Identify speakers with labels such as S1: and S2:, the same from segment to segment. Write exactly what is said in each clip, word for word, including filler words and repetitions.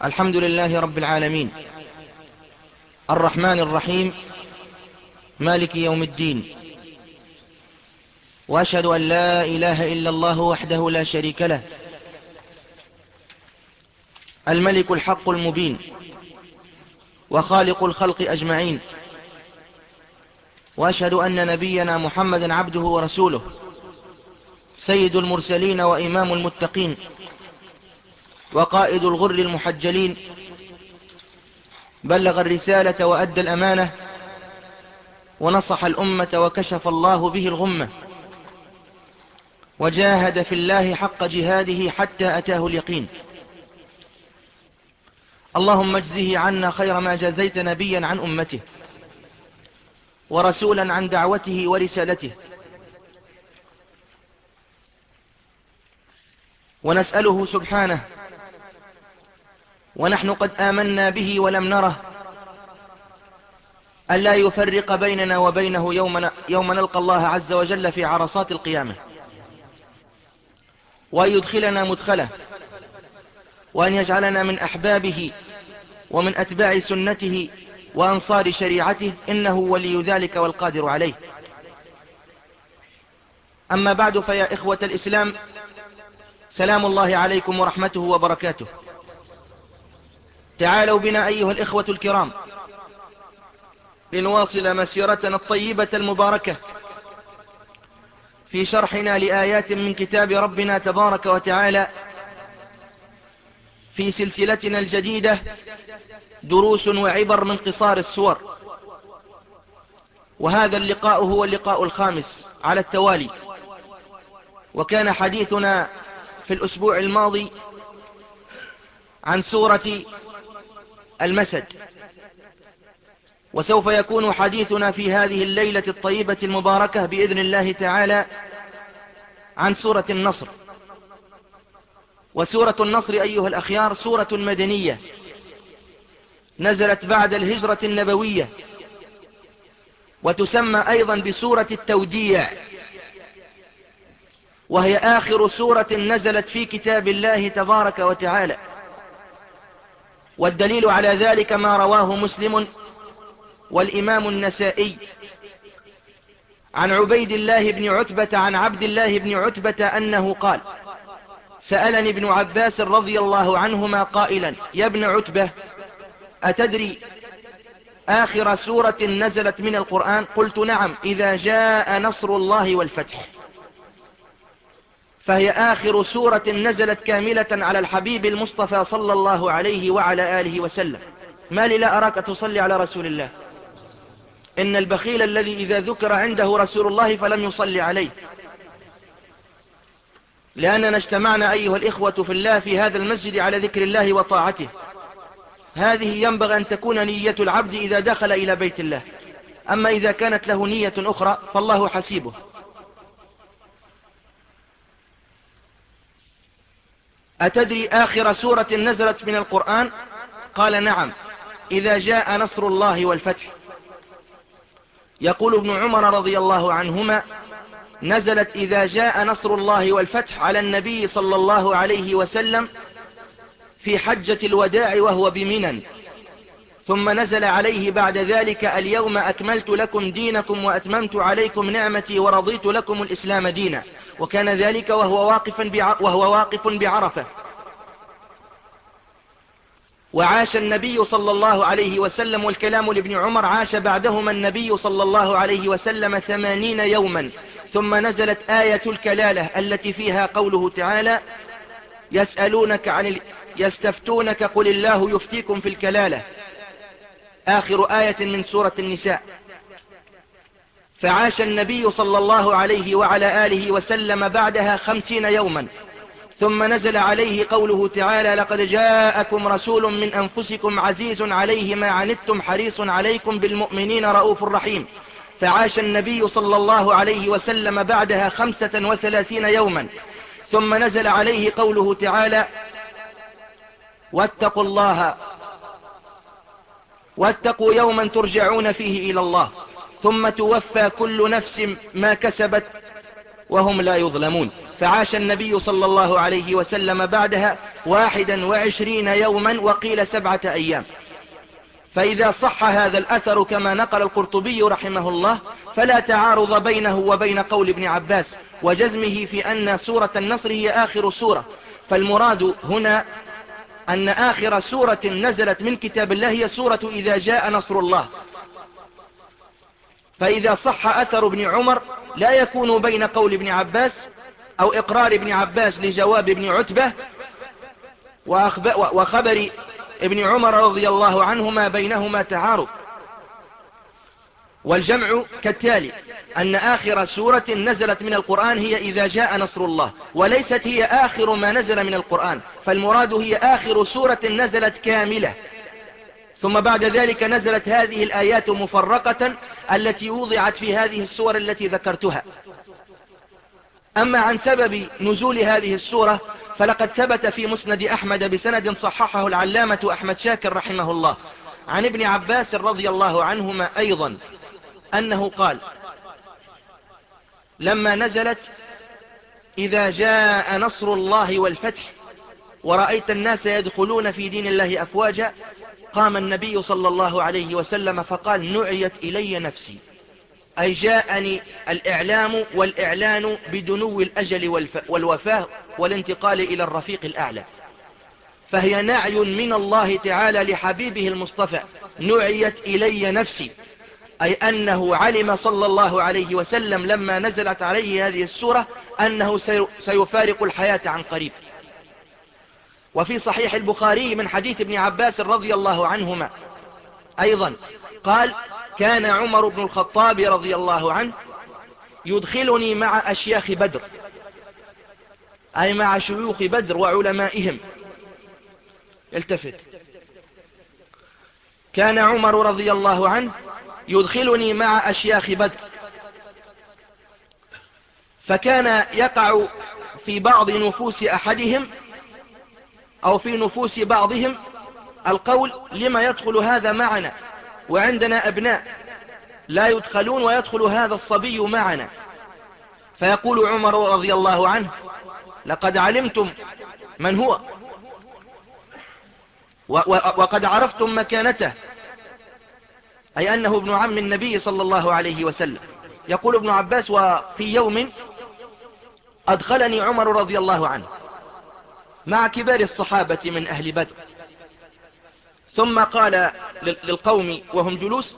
S1: الحمد لله رب العالمين، الرحمن الرحيم، مالك يوم الدين. وأشهد أن لا إله إلا الله وحده لا شريك له، الملك الحق المبين، وخالق الخلق أجمعين. وأشهد أن نبينا محمدا عبده ورسوله، سيد المرسلين وإمام المتقين، وقائد الغر المحجلين، بلغ الرسالة وأدى الأمانة، ونصح الأمة وكشف الله به الغمة، وجاهد في الله حق جهاده حتى أتاه اليقين. اللهم اجزه عنا خير ما جزيت نبيا عن أمته، ورسولا عن دعوته ورسالته. ونسأله سبحانه ونحن قد آمنا به ولم نره ألا يفرق بيننا وبينه يوم, يوم نلقى الله عز وجل في عرصات القيامة، وأن يدخلنا مدخله، وأن يجعلنا من أحبابه ومن أتباع سنته وأنصار شريعته، إنه ولي ذلك والقادر عليه. أما بعد، فيا إخوة الإسلام، سلام الله عليكم ورحمته وبركاته. تعالوا بنا أيها الإخوة الكرام لنواصل مسيرتنا الطيبة المباركة في شرحنا لآيات من كتاب ربنا تبارك وتعالى في سلسلتنا الجديدة دروس وعبر من قصار السور. وهذا اللقاء هو اللقاء الخامس على التوالي، وكان حديثنا في الأسبوع الماضي عن سورة المسد، وسوف يكون حديثنا في هذه الليلة الطيبة المباركة بإذن الله تعالى عن سورة النصر. وسورة النصر أيها الأخيار سورة مدنية نزلت بعد الهجرة النبوية، وتسمى أيضا بسورة التوديع، وهي آخر سورة نزلت في كتاب الله تبارك وتعالى. والدليل على ذلك ما رواه مسلم والإمام النسائي عن عبيد الله بن عتبة عن عبد الله بن عتبة أنه قال: سألني ابن عباس رضي الله عنهما قائلا: يا ابن عتبة، أتدري آخر سورة نزلت من القرآن؟ قلت: نعم، إذا جاء نصر الله والفتح. فهي آخر سورة نزلت كاملة على الحبيب المصطفى صلى الله عليه وعلى آله وسلم. ما لي لا أراك تصلي على رسول الله؟ إن البخيل الذي إذا ذكر عنده رسول الله فلم يصلي عليه. لأننا اجتمعنا أيها الإخوة في الله في هذا المسجد على ذكر الله وطاعته. هذه ينبغي أن تكون نية العبد إذا دخل إلى بيت الله. أما إذا كانت له نية أخرى فالله حسيبه. أتدري آخر سورة نزلت من القرآن؟ قال: نعم، إذا جاء نصر الله والفتح. يقول ابن عمر رضي الله عنهما: نزلت إذا جاء نصر الله والفتح على النبي صلى الله عليه وسلم في حجة الوداع وهو بمنى، ثم نزل عليه بعد ذلك: اليوم أكملت لكم دينكم وأتممت عليكم نعمتي ورضيت لكم الإسلام دينا. وكان ذلك وهو واقف وهو واقف بعرفة. وعاش النبي صلى الله عليه وسلم، والكلام لابن عمر، عاش بعدهما النبي صلى الله عليه وسلم ثمانين يوما، ثم نزلت آية الكلالة التي فيها قوله تعالى: يسألونك عن ال... يستفتونك قل الله يفتيكم في الكلالة، آخر آية من سورة النساء. فعاش النبي صلى الله عليه وعلى آله وسلم بعدها خمسين يوما، ثم نزل عليه قوله تعالى: لقد جاءكم رسول من أنفسكم عزيز عليه ما عنتم حريص عليكم بالمؤمنين رؤوف رحيم. فعاش النبي صلى الله عليه وسلم بعدها خمسة وثلاثين يوما، ثم نزل عليه قوله تعالى: واتقوا الله واتقوا يوما ترجعون فيه إلى الله ثم توفى كل نفس ما كسبت وهم لا يظلمون. فعاش النبي صلى الله عليه وسلم بعدها واحدا وعشرين يوما وقيل سبعة أيام. فإذا صح هذا الأثر كما نقل القرطبي رحمه الله فلا تعارض بينه وبين قول ابن عباس وجزمه في أن سورة النصر هي آخر سورة. فالمراد هنا أن آخر سورة نزلت من كتاب الله هي سورة إذا جاء نصر الله. فإذا صح أثر ابن عمر لا يكون بين قول ابن عباس أو إقرار ابن عباس لجواب ابن عتبة وخبر ابن عمر رضي الله عنهما بينهما تعارض. والجمع كالتالي: أن آخر سورة نزلت من القرآن هي إذا جاء نصر الله، وليست هي آخر ما نزل من القرآن، فالمراد هي آخر سورة نزلت كاملة، ثم بعد ذلك نزلت هذه الآيات مفرقة التي وضعت في هذه السور التي ذكرتها. أما عن سبب نزول هذه السورة فلقد ثبت في مسند أحمد بسند صححه العلامة أحمد شاكر رحمه الله عن ابن عباس رضي الله عنهما أيضا أنه قال: لما نزلت إذا جاء نصر الله والفتح ورأيت الناس يدخلون في دين الله أفواجا، قام النبي صلى الله عليه وسلم فقال: نعيت إلي نفسي، أي جاءني الإعلام والإعلان بدنو الأجل والوفاة والانتقال إلى الرفيق الأعلى. فهي نعي من الله تعالى لحبيبه المصطفى: نعيت إلي نفسي، أي أنه علم صلى الله عليه وسلم لما نزلت عليه هذه السورة أنه سيفارق الحياة عن قريب. وفي صحيح البخاري من حديث ابن عباس رضي الله عنهما أيضا قال: كان عمر بن الخطاب رضي الله عنه يدخلني مع أشياخ بدر، أي مع شيوخ بدر وعلمائهم. التفت. كان عمر رضي الله عنه يدخلني مع أشياخ بدر، فكان يقع في بعض نفوس أحدهم أو في نفوس بعضهم القول: لما يدخل هذا معنا وعندنا أبناء لا يدخلون ويدخل هذا الصبي معنا؟ فيقول عمر رضي الله عنه: لقد علمتم من هو وقد عرفتم مكانته، أي أنه ابن عم النبي صلى الله عليه وسلم. يقول ابن عباس: وفي يوم أدخلني عمر رضي الله عنه مع كبار الصحابة من أهل بدر، ثم قال للقوم وهم جلوس: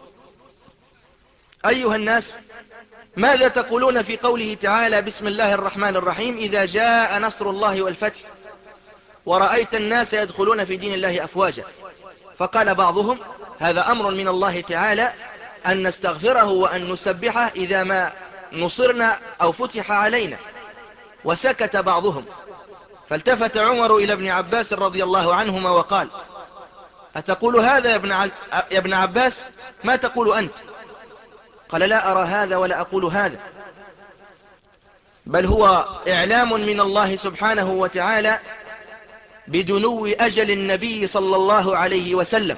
S1: أيها الناس، ماذا تقولون في قوله تعالى: بسم الله الرحمن الرحيم، إذا جاء نصر الله والفتح ورأيت الناس يدخلون في دين الله أفواجا؟ فقال بعضهم: هذا أمر من الله تعالى أن نستغفره وأن نسبحه إذا ما نصرنا أو فتح علينا. وسكت بعضهم. فالتفت عمر إلى ابن عباس رضي الله عنهما وقال: أتقول هذا يا ابن, ع... يا ابن عباس؟ ما تقول أنت؟ قال: لا أرى هذا ولا أقول هذا، بل هو إعلام من الله سبحانه وتعالى بدنو أجل النبي صلى الله عليه وسلم.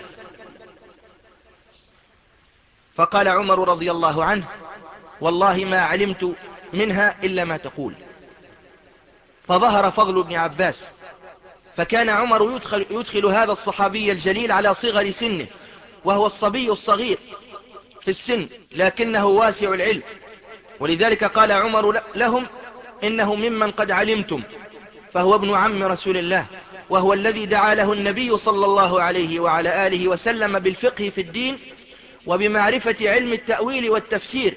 S1: فقال عمر رضي الله عنه: والله ما علمت منها إلا ما تقول. فظهر فضل ابن عباس، فكان عمر يدخل, يدخل هذا الصحابي الجليل على صغر سنه، وهو الصبي الصغير في السن لكنه واسع العلم. ولذلك قال عمر لهم: إنه ممن قد علمتم، فهو ابن عم رسول الله، وهو الذي دعا له النبي صلى الله عليه وعلى آله وسلم بالفقه في الدين وبمعرفة علم التأويل والتفسير،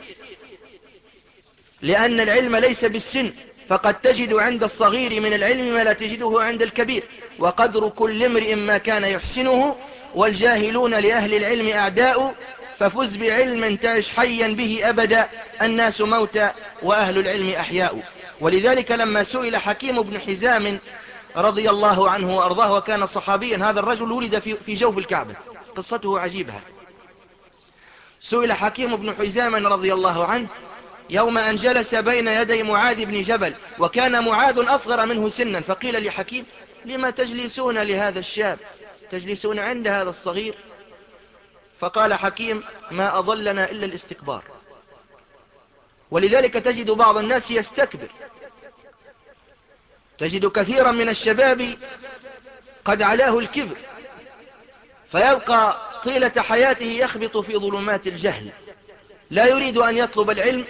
S1: لأن العلم ليس بالسن، فقد تجد عند الصغير من العلم ما لا تجده عند الكبير، وقدر كل امرئ ما كان يحسنه، والجاهلون لأهل العلم أعداء، ففز بعلم تعش حيا به أبدا، الناس موتى وأهل العلم أحياء. ولذلك لما سئل حكيم بن حزام رضي الله عنه وأرضاه، وكان صحابيا، هذا الرجل ولد في جوف الكعبة، قصته عجيبة. سئل حكيم بن حزام رضي الله عنه يوم أن جلس بين يدي معاذ بن جبل، وكان معاذ أصغر منه سنا، فقيل لحكيم: لما تجلسون لهذا الشاب، تجلسون عند هذا الصغير؟ فقال حكيم: ما أضلنا إلا الاستكبار. ولذلك تجد بعض الناس يستكبر تجد كثيرا من الشباب قد علاه الكبر، فيبقى طيلة حياته يخبط في ظلمات الجهل، لا يريد أن يطلب العلم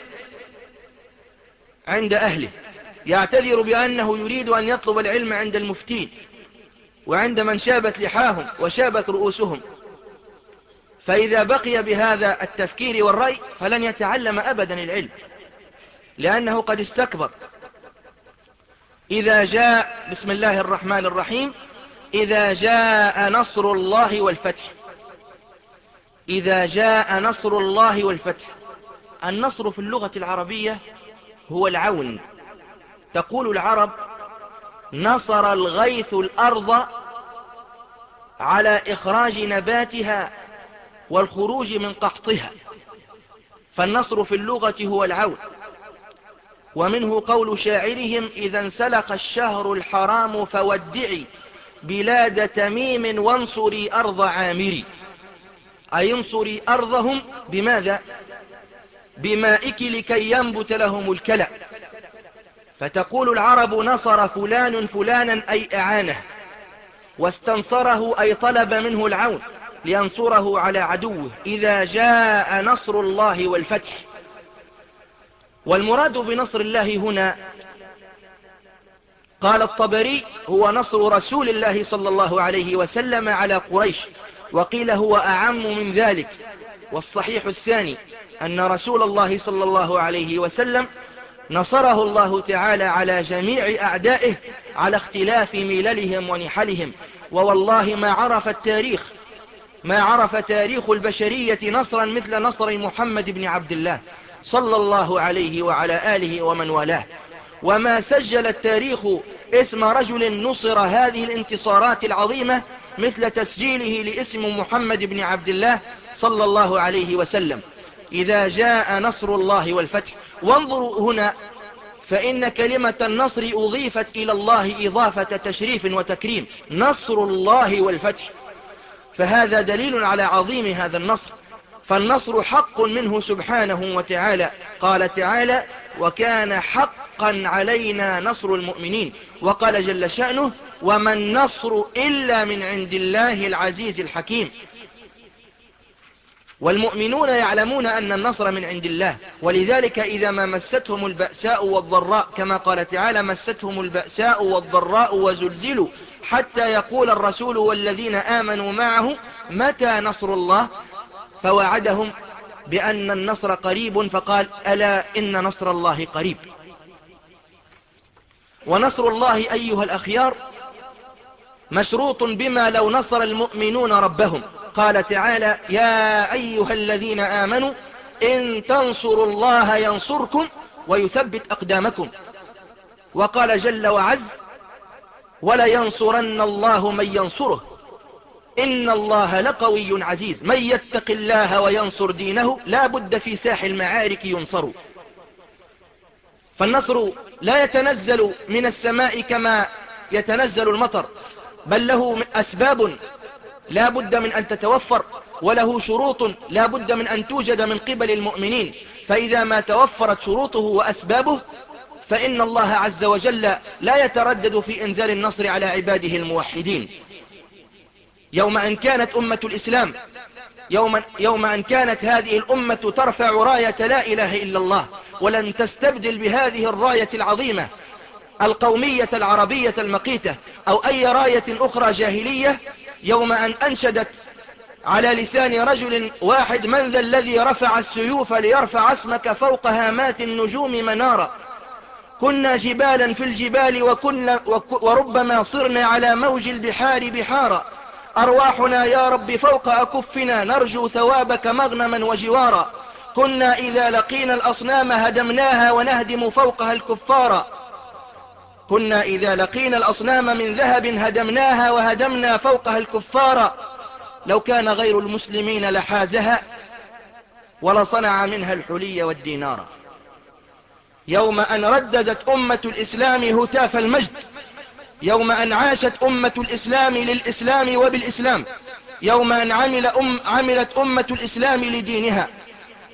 S1: عند أهله، يعتذر بأنه يريد أن يطلب العلم عند المفتين وعند من شابت لحاهم وشابت رؤوسهم. فإذا بقي بهذا التفكير والرأي فلن يتعلم أبدا العلم، لأنه قد استكبر. إذا جاء بسم الله الرحمن الرحيم إذا جاء نصر الله والفتح. إذا جاء نصر الله والفتح، النصر في اللغة العربية هو العون. تقول العرب: نصر الغيث الأرض على إخراج نباتها والخروج من قحطها. فالنصر في اللغة هو العون. ومنه قول شاعرهم: إذا انسلخ الشهر الحرام فودعي بلاد تميم وانصري أرض عامري. أي انصري أرضهم بماذا؟ بمائك لكي ينبت لهم الكلأ. فتقول العرب: نصر فلان فلانا أي أعانه، واستنصره أي طلب منه العون لينصره على عدوه. إذا جاء نصر الله والفتح. والمراد بنصر الله هنا قال الطبري: هو نصر رسول الله صلى الله عليه وسلم على قريش، وقيل هو أعم من ذلك. والصحيح الثاني أن رسول الله صلى الله عليه وسلم نصره الله تعالى على جميع أعدائه على اختلاف مللهم ونحلهم. ووالله ما عرف التاريخ ما عرف تاريخ البشرية نصرا مثل نصر محمد بن عبد الله صلى الله عليه وعلى آله ومن والاه. وما سجل التاريخ اسم رجل نصر هذه الانتصارات العظيمة مثل تسجيله لاسم محمد بن عبد الله صلى الله عليه وسلم. إذا جاء نصر الله والفتح. وانظروا هنا، فإن كلمة النصر أضيفت إلى الله إضافة تشريف وتكريم، نصر الله والفتح. فهذا دليل على عظيم هذا النصر. فالنصر حق منه سبحانه وتعالى. قال تعالى: وكان حقا علينا نصر المؤمنين. وقال جل شأنه: وما النصر إلا من عند الله العزيز الحكيم. والمؤمنون يعلمون أن النصر من عند الله، ولذلك إذا ما مستهم البأساء والضراء، كما قال تعالى: مستهم البأساء والضراء وزلزلوا حتى يقول الرسول والذين آمنوا معه متى نصر الله. فوعدهم بأن النصر قريب، فقال: ألا إن نصر الله قريب. ونصر الله أيها الأخيار مشروط بما لو نصر المؤمنون ربهم. قال تعالى: يا أيها الذين آمنوا إن تنصروا الله ينصركم ويثبت أقدامكم. وقال جل وعز: ولينصرن الله من ينصره إن الله لقوي عزيز. من يتق الله وينصر دينه لا بد في ساح المعارك ينصر. فالنصر لا يتنزل من السماء كما يتنزل المطر، بل له أسباب لا بد من أن تتوفر، وله شروط لا بد من أن توجد من قبل المؤمنين. فإذا ما توفرت شروطه وأسبابه فإن الله عز وجل لا يتردد في إنزال النصر على عباده الموحدين. يوم أن كانت أمة الإسلام يوم, يوم أن كانت هذه الأمة ترفع راية لا إله إلا الله، ولن تستبدل بهذه الراية العظيمة القومية العربية المقيتة أو أي راية أخرى جاهلية، يوم أن أنشدت على لسان رجل واحد: من ذا الذي رفع السيوف ليرفع اسمك فوق هامات النجوم منارا. كنا جبالا في الجبال وكنا وربما صرنا على موج البحار بحارا. أرواحنا يا رب فوق أكفنا نرجو ثوابك مغنما وجوارا. كنا إذا لقينا الأصنام هدمناها ونهدم فوقها الكفارا. كنا إذا لقينا الأصنام من ذهب هدمناها وهدمنا فوقها الكفارا. لو كان غير المسلمين لحازها ولصنع منها الحلي والدينار. يوم أن رددت أمة الإسلام هتاف المجد، يوم أن عاشت أمة الإسلام للإسلام وبالإسلام، يوم أن عمل أم عملت أمة الإسلام لدينها،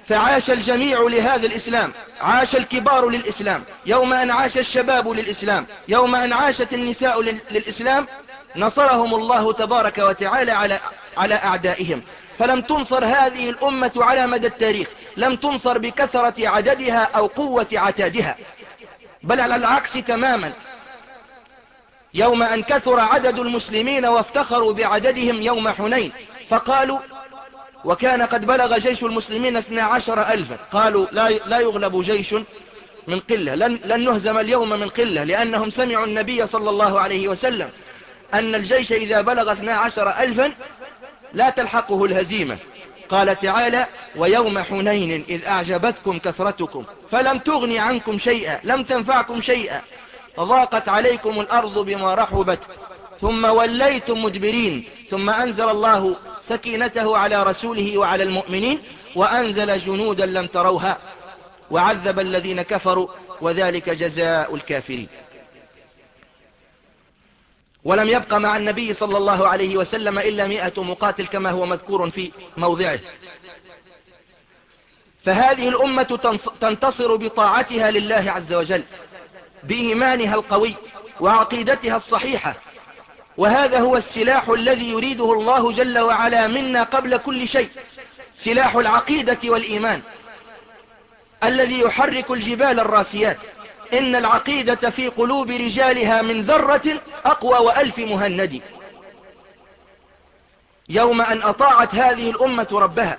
S1: فعاش الجميع لهذا الإسلام، عاش الكبار للإسلام، يوم أن عاش الشباب للإسلام، يوم أن عاشت النساء للإسلام، نصرهم الله تبارك وتعالى على على أعدائهم. فلم تنصر هذه الأمة على مدى التاريخ، لم تنصر بكثرة عددها أو قوة عتادها، بل على العكس تماما. يوم أن كثر عدد المسلمين وافتخروا بعددهم يوم حنين، فقالوا وكان قد بلغ جيش المسلمين اثنا عشر ألفا، قالوا لا لا يغلب جيش من قلة، لن, لن نهزم اليوم من قلة، لأنهم سمعوا النبي صلى الله عليه وسلم أن الجيش إذا بلغ اثنا عشر ألفا لا تلحقه الهزيمة. قال تعالى ويوم حنين إذ أعجبتكم كثرتكم فلم تغن عنكم شيئا، لم تنفعكم شيئا، ضاقت عليكم الأرض بما رحبت ثم وليتم مدبرين، ثم أنزل الله سكينته على رسوله وعلى المؤمنين وأنزل جنودا لم تروها وعذب الذين كفروا وذلك جزاء الكافرين. ولم يبق مع النبي صلى الله عليه وسلم إلا مئة مقاتل كما هو مذكور في موضعه. فهذه الأمة تنتصر بطاعتها لله عز وجل، بإيمانها القوي وعقيدتها الصحيحة، وهذا هو السلاح الذي يريده الله جل وعلا منا قبل كل شيء، سلاح العقيدة والإيمان الذي يحرك الجبال الراسيات. إن العقيدة في قلوب رجالها من ذرة أقوى وألف مهند. يوم أن أطاعت هذه الأمة ربها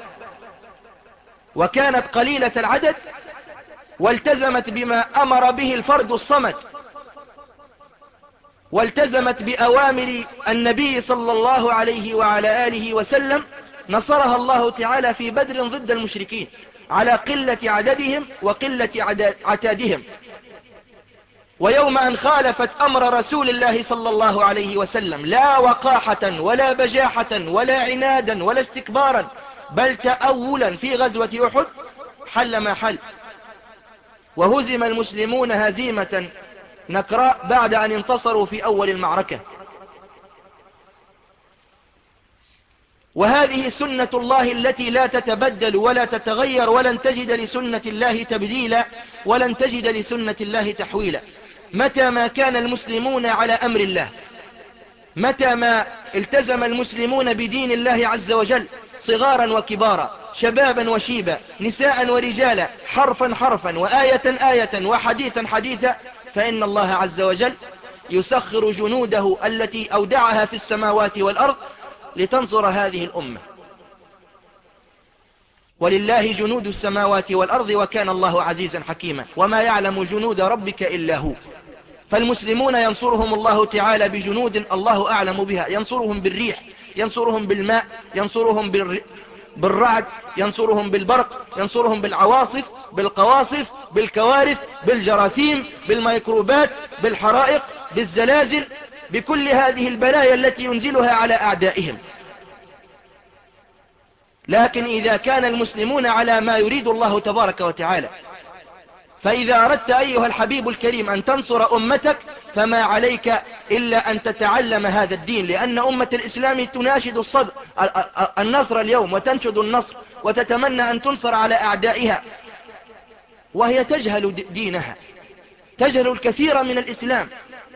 S1: وكانت قليلة العدد والتزمت بما أمر به الفرد الصمد، والتزمت بأوامر النبي صلى الله عليه وعلى آله وسلم، نصرها الله تعالى في بدر ضد المشركين على قلة عددهم وقلة عتادهم. ويوم أن خالفت أمر رسول الله صلى الله عليه وسلم لا وقاحة ولا بجاحة ولا عنادا ولا استكبارا بل تأولا في غزوة أحد، حل ما حل، وهزم المسلمون هزيمة نكراء بعد أن انتصروا في أول المعركة. وهذه سنة الله التي لا تتبدل ولا تتغير، ولن تجد لسنة الله تبديلا ولن تجد لسنة الله تحويلا. متى ما كان المسلمون على أمر الله، متى ما التزم المسلمون بدين الله عز وجل صغارا وكبارا، شبابا وشيبا، نساء ورجالا، حرفا حرفا وآية آية وحديثا حديثا، فإن الله عز وجل يسخر جنوده التي أودعها في السماوات والأرض لتنصر هذه الأمة. ولله جنود السماوات والأرض وكان الله عزيزا حكيما وما يعلم جنود ربك إلا هو. فالمسلمون ينصرهم الله تعالى بجنود الله أعلم بها، ينصرهم بالريح، ينصرهم بالماء، ينصرهم بالرعد، ينصرهم بالبرق، ينصرهم بالعواصف، بالقواصف، بالكوارث، بالجراثيم، بالميكروبات، بالحرائق، بالزلازل، بكل هذه البلايا التي ينزلها على أعدائهم. لكن إذا كان المسلمون على ما يريد الله تبارك وتعالى، فإذا أردت أيها الحبيب الكريم أن تنصر أمتك فما عليك إلا أن تتعلم هذا الدين، لأن أمة الإسلام تناشد الصدر النصر اليوم وتنشد النصر وتتمنى أن تنصر على أعدائها، وهي تجهل دينها، تجهل الكثير من الإسلام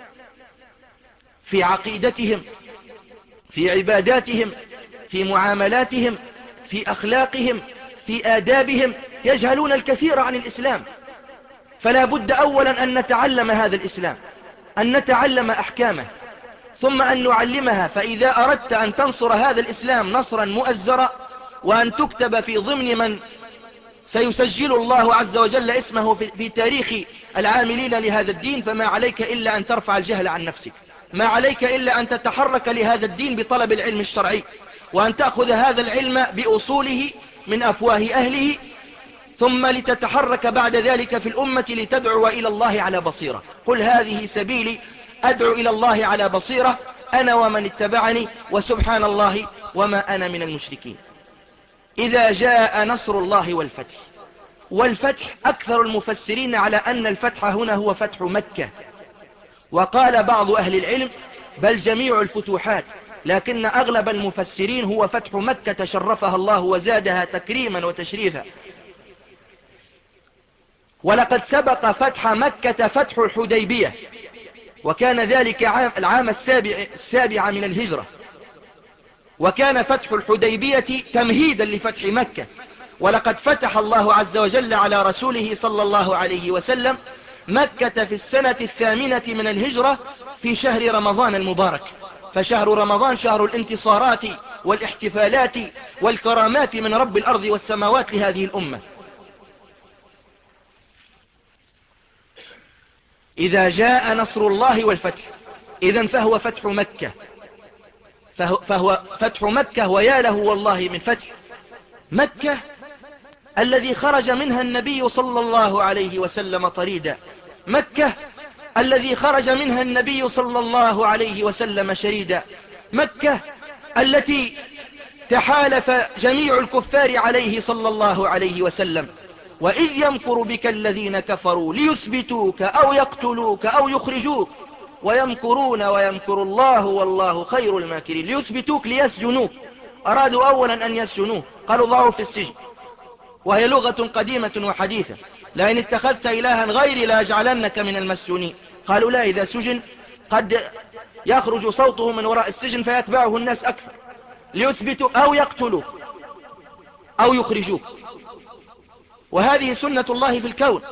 S1: في عقيدتهم، في عباداتهم، في معاملاتهم، في أخلاقهم، في آدابهم، يجهلون الكثير عن الإسلام. فلا بد أولا أن نتعلم هذا الإسلام، أن نتعلم أحكامه، ثم أن نعلمها. فإذا أردت أن تنصر هذا الإسلام نصرا مؤزرا وأن تكتب في ضمن من سيسجل الله عز وجل اسمه في تاريخ العاملين لهذا الدين، فما عليك إلا أن ترفع الجهل عن نفسك، ما عليك إلا أن تتحرك لهذا الدين بطلب العلم الشرعي، وأن تأخذ هذا العلم بأصوله من أفواه أهله، ثم لتتحرك بعد ذلك في الأمة لتدعو إلى الله على بصيرة. قل هذه سبيلي أدعو إلى الله على بصيرة أنا ومن اتبعني وسبحان الله وما أنا من المشركين. إذا جاء نصر الله والفتح، والفتح أكثر المفسرين على أن الفتح هنا هو فتح مكة، وقال بعض أهل العلم بل جميع الفتوحات، لكن أغلب المفسرين هو فتح مكة شرفها الله وزادها تكريما وتشريفا. ولقد سبق فتح مكة فتح الحديبية، وكان ذلك عام العام السابع, السابع من الهجرة، وكان فتح الحديبية تمهيدا لفتح مكة. ولقد فتح الله عز وجل على رسوله صلى الله عليه وسلم مكة في السنة الثامنة من الهجرة في شهر رمضان المبارك. فشهر رمضان شهر الانتصارات والاحتفالات والكرامات من رب الأرض والسماوات لهذه الأمة. إذا جاء نصر الله والفتح، إذن فهو فتح مكة، فهو, فهو فتح مكة، ويا له والله من فتح مكة الذي خرج منها النبي صلى الله عليه وسلم طريدا، مكة الذي خرج منها النبي صلى الله عليه وسلم شريدا، مكة التي تحالف جميع الكفار عليه صلى الله عليه وسلم. وإذ يمكر بك الذين كفروا ليثبتوك أو يقتلوك أو يخرجوك ويمكرون ويمكر الله والله خير الماكرين. ليثبتوك ليسجنوك، أرادوا أولا أن يسجنوه، قالوا ضعوا في السجن، وهي لغة قديمة وحديثة، لئن اتخذت إلها غيري لأجعلنك من المسجونين. قالوا لا، إذا سجن قد يخرج صوته من وراء السجن فيتبعه الناس أكثر. ليثبتوا أو يقتلوك أو يخرجوك، وهذه سنة الله في الكون.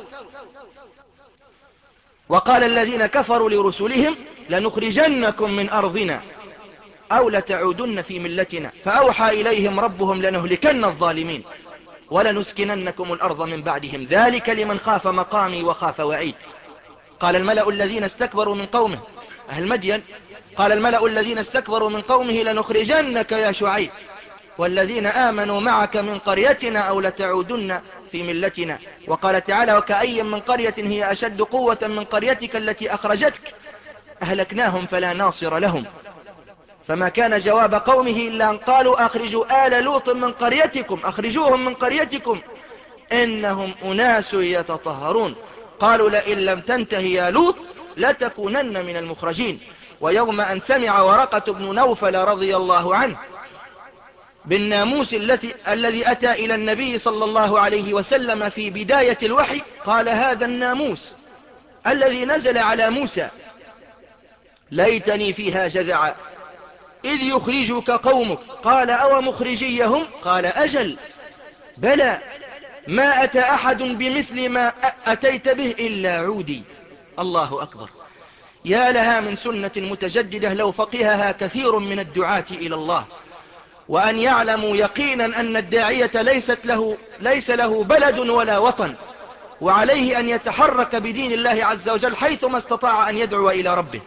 S1: وقال الذين كفروا لرسلهم لنخرجنكم من أرضنا أو لتعودن في ملتنا، فأوحى إليهم ربهم لنهلكن الظالمين ولنسكننكم الأرض من بعدهم ذلك لمن خاف مقامي وخاف وعيد. قال الملأ الذين استكبروا من قومه، أهل مدين، قال الملأ الذين استكبروا من قومه لنخرجنك يا شعيب والذين آمنوا معك من قريتنا أو لتعودن في ملتنا. وقال تعالى وكأي من قرية هي أشد قوة من قريتك التي أخرجتك أهلكناهم فلا ناصر لهم. فما كان جواب قومه إلا أن قالوا أخرجوا آل لوط من قريتكم، أخرجوهم من قريتكم إنهم أناس يتطهرون. قالوا لئن لم تنتهي يا لوط لتكونن من المخرجين. ويوم أن سمع ورقة بن نوفل رضي الله عنه بالناموس الذي الذي أتى إلى النبي صلى الله عليه وسلم في بداية الوحي، قال هذا الناموس الذي نزل على موسى ليتني فيها جذعا إذ يخرجك قومك. قال أو مخرجيهم؟ قال أجل بلى ما أتى أحد بمثل ما أتيت به إلا عودي. الله أكبر. يا لها من سنة متجددة لو فقهها كثير من الدعاة إلى الله، وأن يعلموا يقينا أن الداعية ليست له ليس له بلد ولا وطن، وعليه أن يتحرك بدين الله عز وجل حيثما استطاع أن يدعو إلى ربه.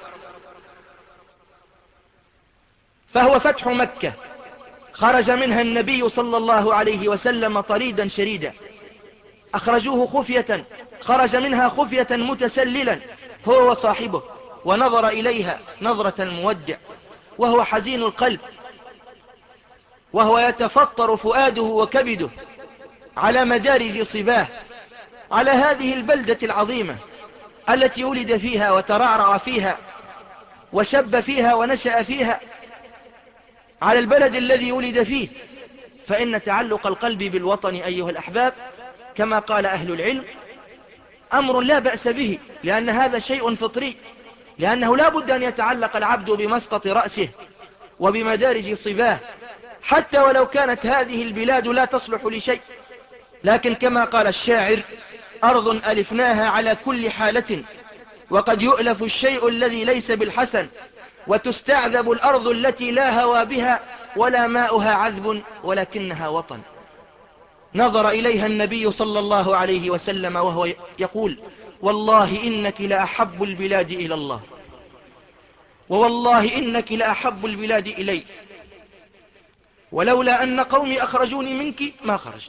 S1: فهو فتح مكة خرج منها النبي صلى الله عليه وسلم طريدا شريدا، أخرجوه خفية، خرج منها خفية متسللا هو وصاحبه، ونظر إليها نظرة المودع وهو حزين القلب، وهو يتفطر فؤاده وكبده على مدارج صباه، على هذه البلدة العظيمة التي ولد فيها وترعرع فيها وشب فيها ونشأ فيها، على البلد الذي ولد فيه. فإن تعلق القلب بالوطن أيها الأحباب كما قال أهل العلم أمر لا بأس به، لأن هذا شيء فطري، لأنه لا بد أن يتعلق العبد بمسقط رأسه وبمدارج صباه، حتى ولو كانت هذه البلاد لا تصلح لشيء. لكن كما قال الشاعر أرض ألفناها على كل حالة وقد يؤلف الشيء الذي ليس بالحسن، وتستعذب الأرض التي لا هوى بها ولا ماؤها عذب ولكنها وطن. نظر إليها النبي صلى الله عليه وسلم وهو يقول والله إنك لأحب البلاد إلى الله، ووالله إنك لأحب البلاد إلي، ولولا أن قومي أخرجوني منك ما خرجت.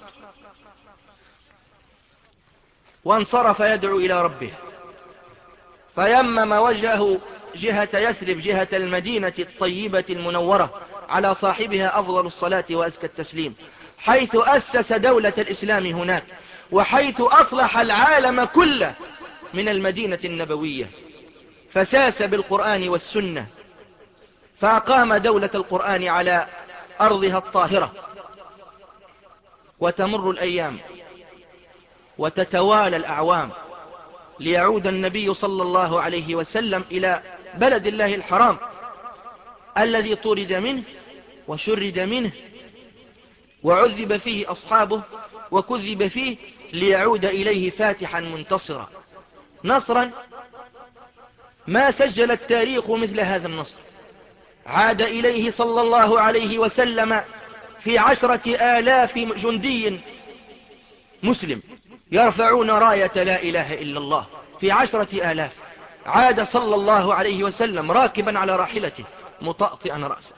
S1: وانصرف يدعو إلى ربه، فيمم وجهه جهة يثرب، جهة المدينة الطيبة المنورة، على صاحبها أفضل الصلاة وأزكى التسليم، حيث أسس دولة الإسلام هناك، وحيث أصلح العالم كله من المدينة النبوية، فساس بالقرآن والسنة، فأقام دولة القرآن على أرضها الطاهرة. وتمر الأيام وتتوالى الأعوام ليعود النبي صلى الله عليه وسلم إلى بلد الله الحرام الذي طرد منه وشرد منه وعذب فيه أصحابه وكذب فيه، ليعود إليه فاتحا منتصرا، نصرا ما سجل التاريخ مثل هذا النصر. عاد إليه صلى الله عليه وسلم في عشرة آلاف جندي مسلم يرفعون راية لا إله إلا الله، في عشرة آلاف. عاد صلى الله عليه وسلم راكبا على راحلته مطأطئا رأسه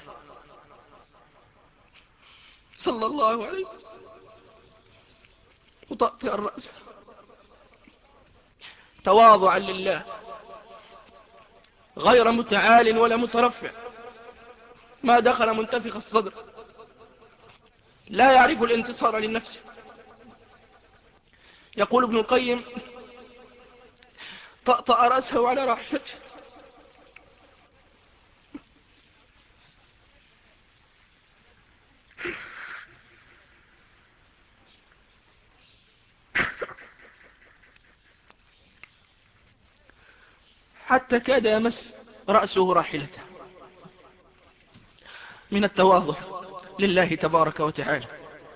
S1: صلى الله عليه وسلم مطأطئا رأسه تواضعا لله، غير متعال ولا مترفع، ما دخل منتفخ الصدر، لا يعرف الانتصار للنفس. يقول ابن القيم: طأطأ رأسه على راحلته حتى كاد يمس رأسه راحلته من التواضع لله تبارك وتعالى.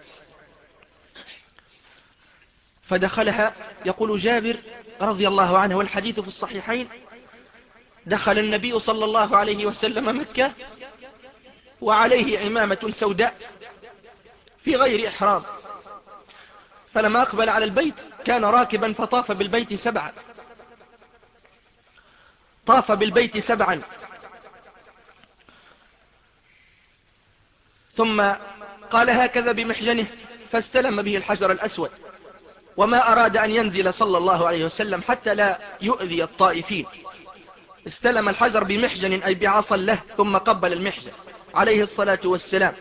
S1: فدخلها، يقول جابر رضي الله عنه والحديث في الصحيحين: دخل النبي صلى الله عليه وسلم مكة وعليه عمامة سوداء في غير إحرام، فلما أقبل على البيت كان راكبا فطاف بالبيت سبعا، طاف بالبيت سبعا ثم قال هكذا بمحجنه فاستلم به الحجر الأسود، وما أراد أن ينزل صلى الله عليه وسلم حتى لا يؤذي الطائفين، استلم الحجر بمحجن أي بعصا له، ثم قبل المحجن عليه الصلاة والسلام.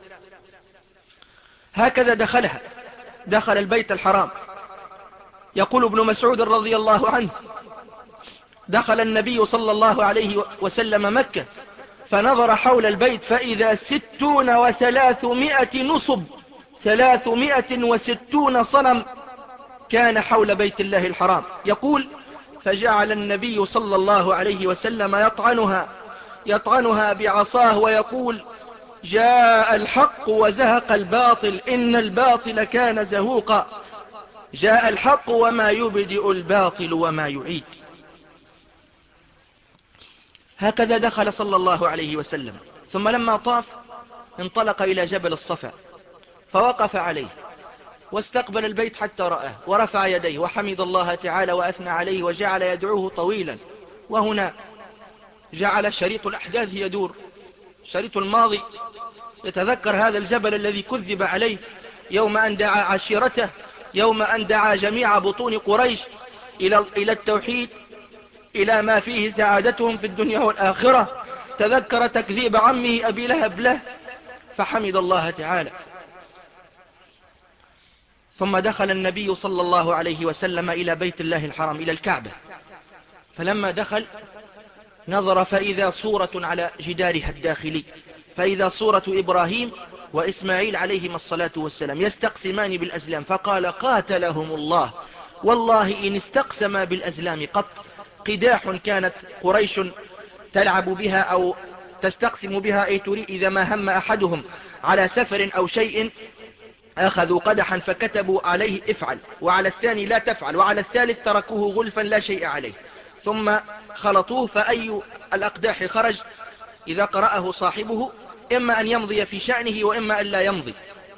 S1: هكذا دخلها، دخل البيت الحرام. يقول ابن مسعود رضي الله عنه: دخل النبي صلى الله عليه وسلم مكة فنظر حول البيت فإذا ستون وثلاثمائة نصب، ثلاثمائة وستون صنم كان حول بيت الله الحرام. يقول: فجعل النبي صلى الله عليه وسلم يطعنها يطعنها بعصاه ويقول: جاء الحق وزهق الباطل إن الباطل كان زهوقا، جاء الحق وما يبدئ الباطل وما يعيد. هكذا دخل صلى الله عليه وسلم، ثم لما طاف انطلق إلى جبل الصفا فوقف عليه واستقبل البيت حتى رآه ورفع يديه وحمد الله تعالى وأثنى عليه وجعل يدعوه طويلا. وهنا جعل شريط الأحداث يدور، شريط الماضي يتذكر هذا الجبل الذي كذب عليه يوم أن دعا عشيرته، يوم أن دعا جميع بطون قريش إلى إلى التوحيد، إلى ما فيه سعادتهم في الدنيا والآخرة. تذكر تكذيب عمه أبي لهب له فحمد الله تعالى. ثم دخل النبي صلى الله عليه وسلم إلى بيت الله الحرام، إلى الكعبة. فلما دخل نظر فإذا صورة على جدارها الداخلي، فإذا صورة إبراهيم وإسماعيل عليهما الصلاة والسلام يستقسمان بالأزلام، فقال: قاتلهم الله، والله إن استقسما بالأزلام قط. قداح كانت قريش تلعب بها أو تستقسم بها، أي تري إذا ما هم أحدهم على سفر أو شيء أخذوا قدحا فكتبوا عليه افعل، وعلى الثاني لا تفعل، وعلى الثالث تركوه غلفا لا شيء عليه، ثم خلطوه، فأي الأقداح خرج إذا قرأه صاحبه إما أن يمضي في شأنه وإما أن لا يمضي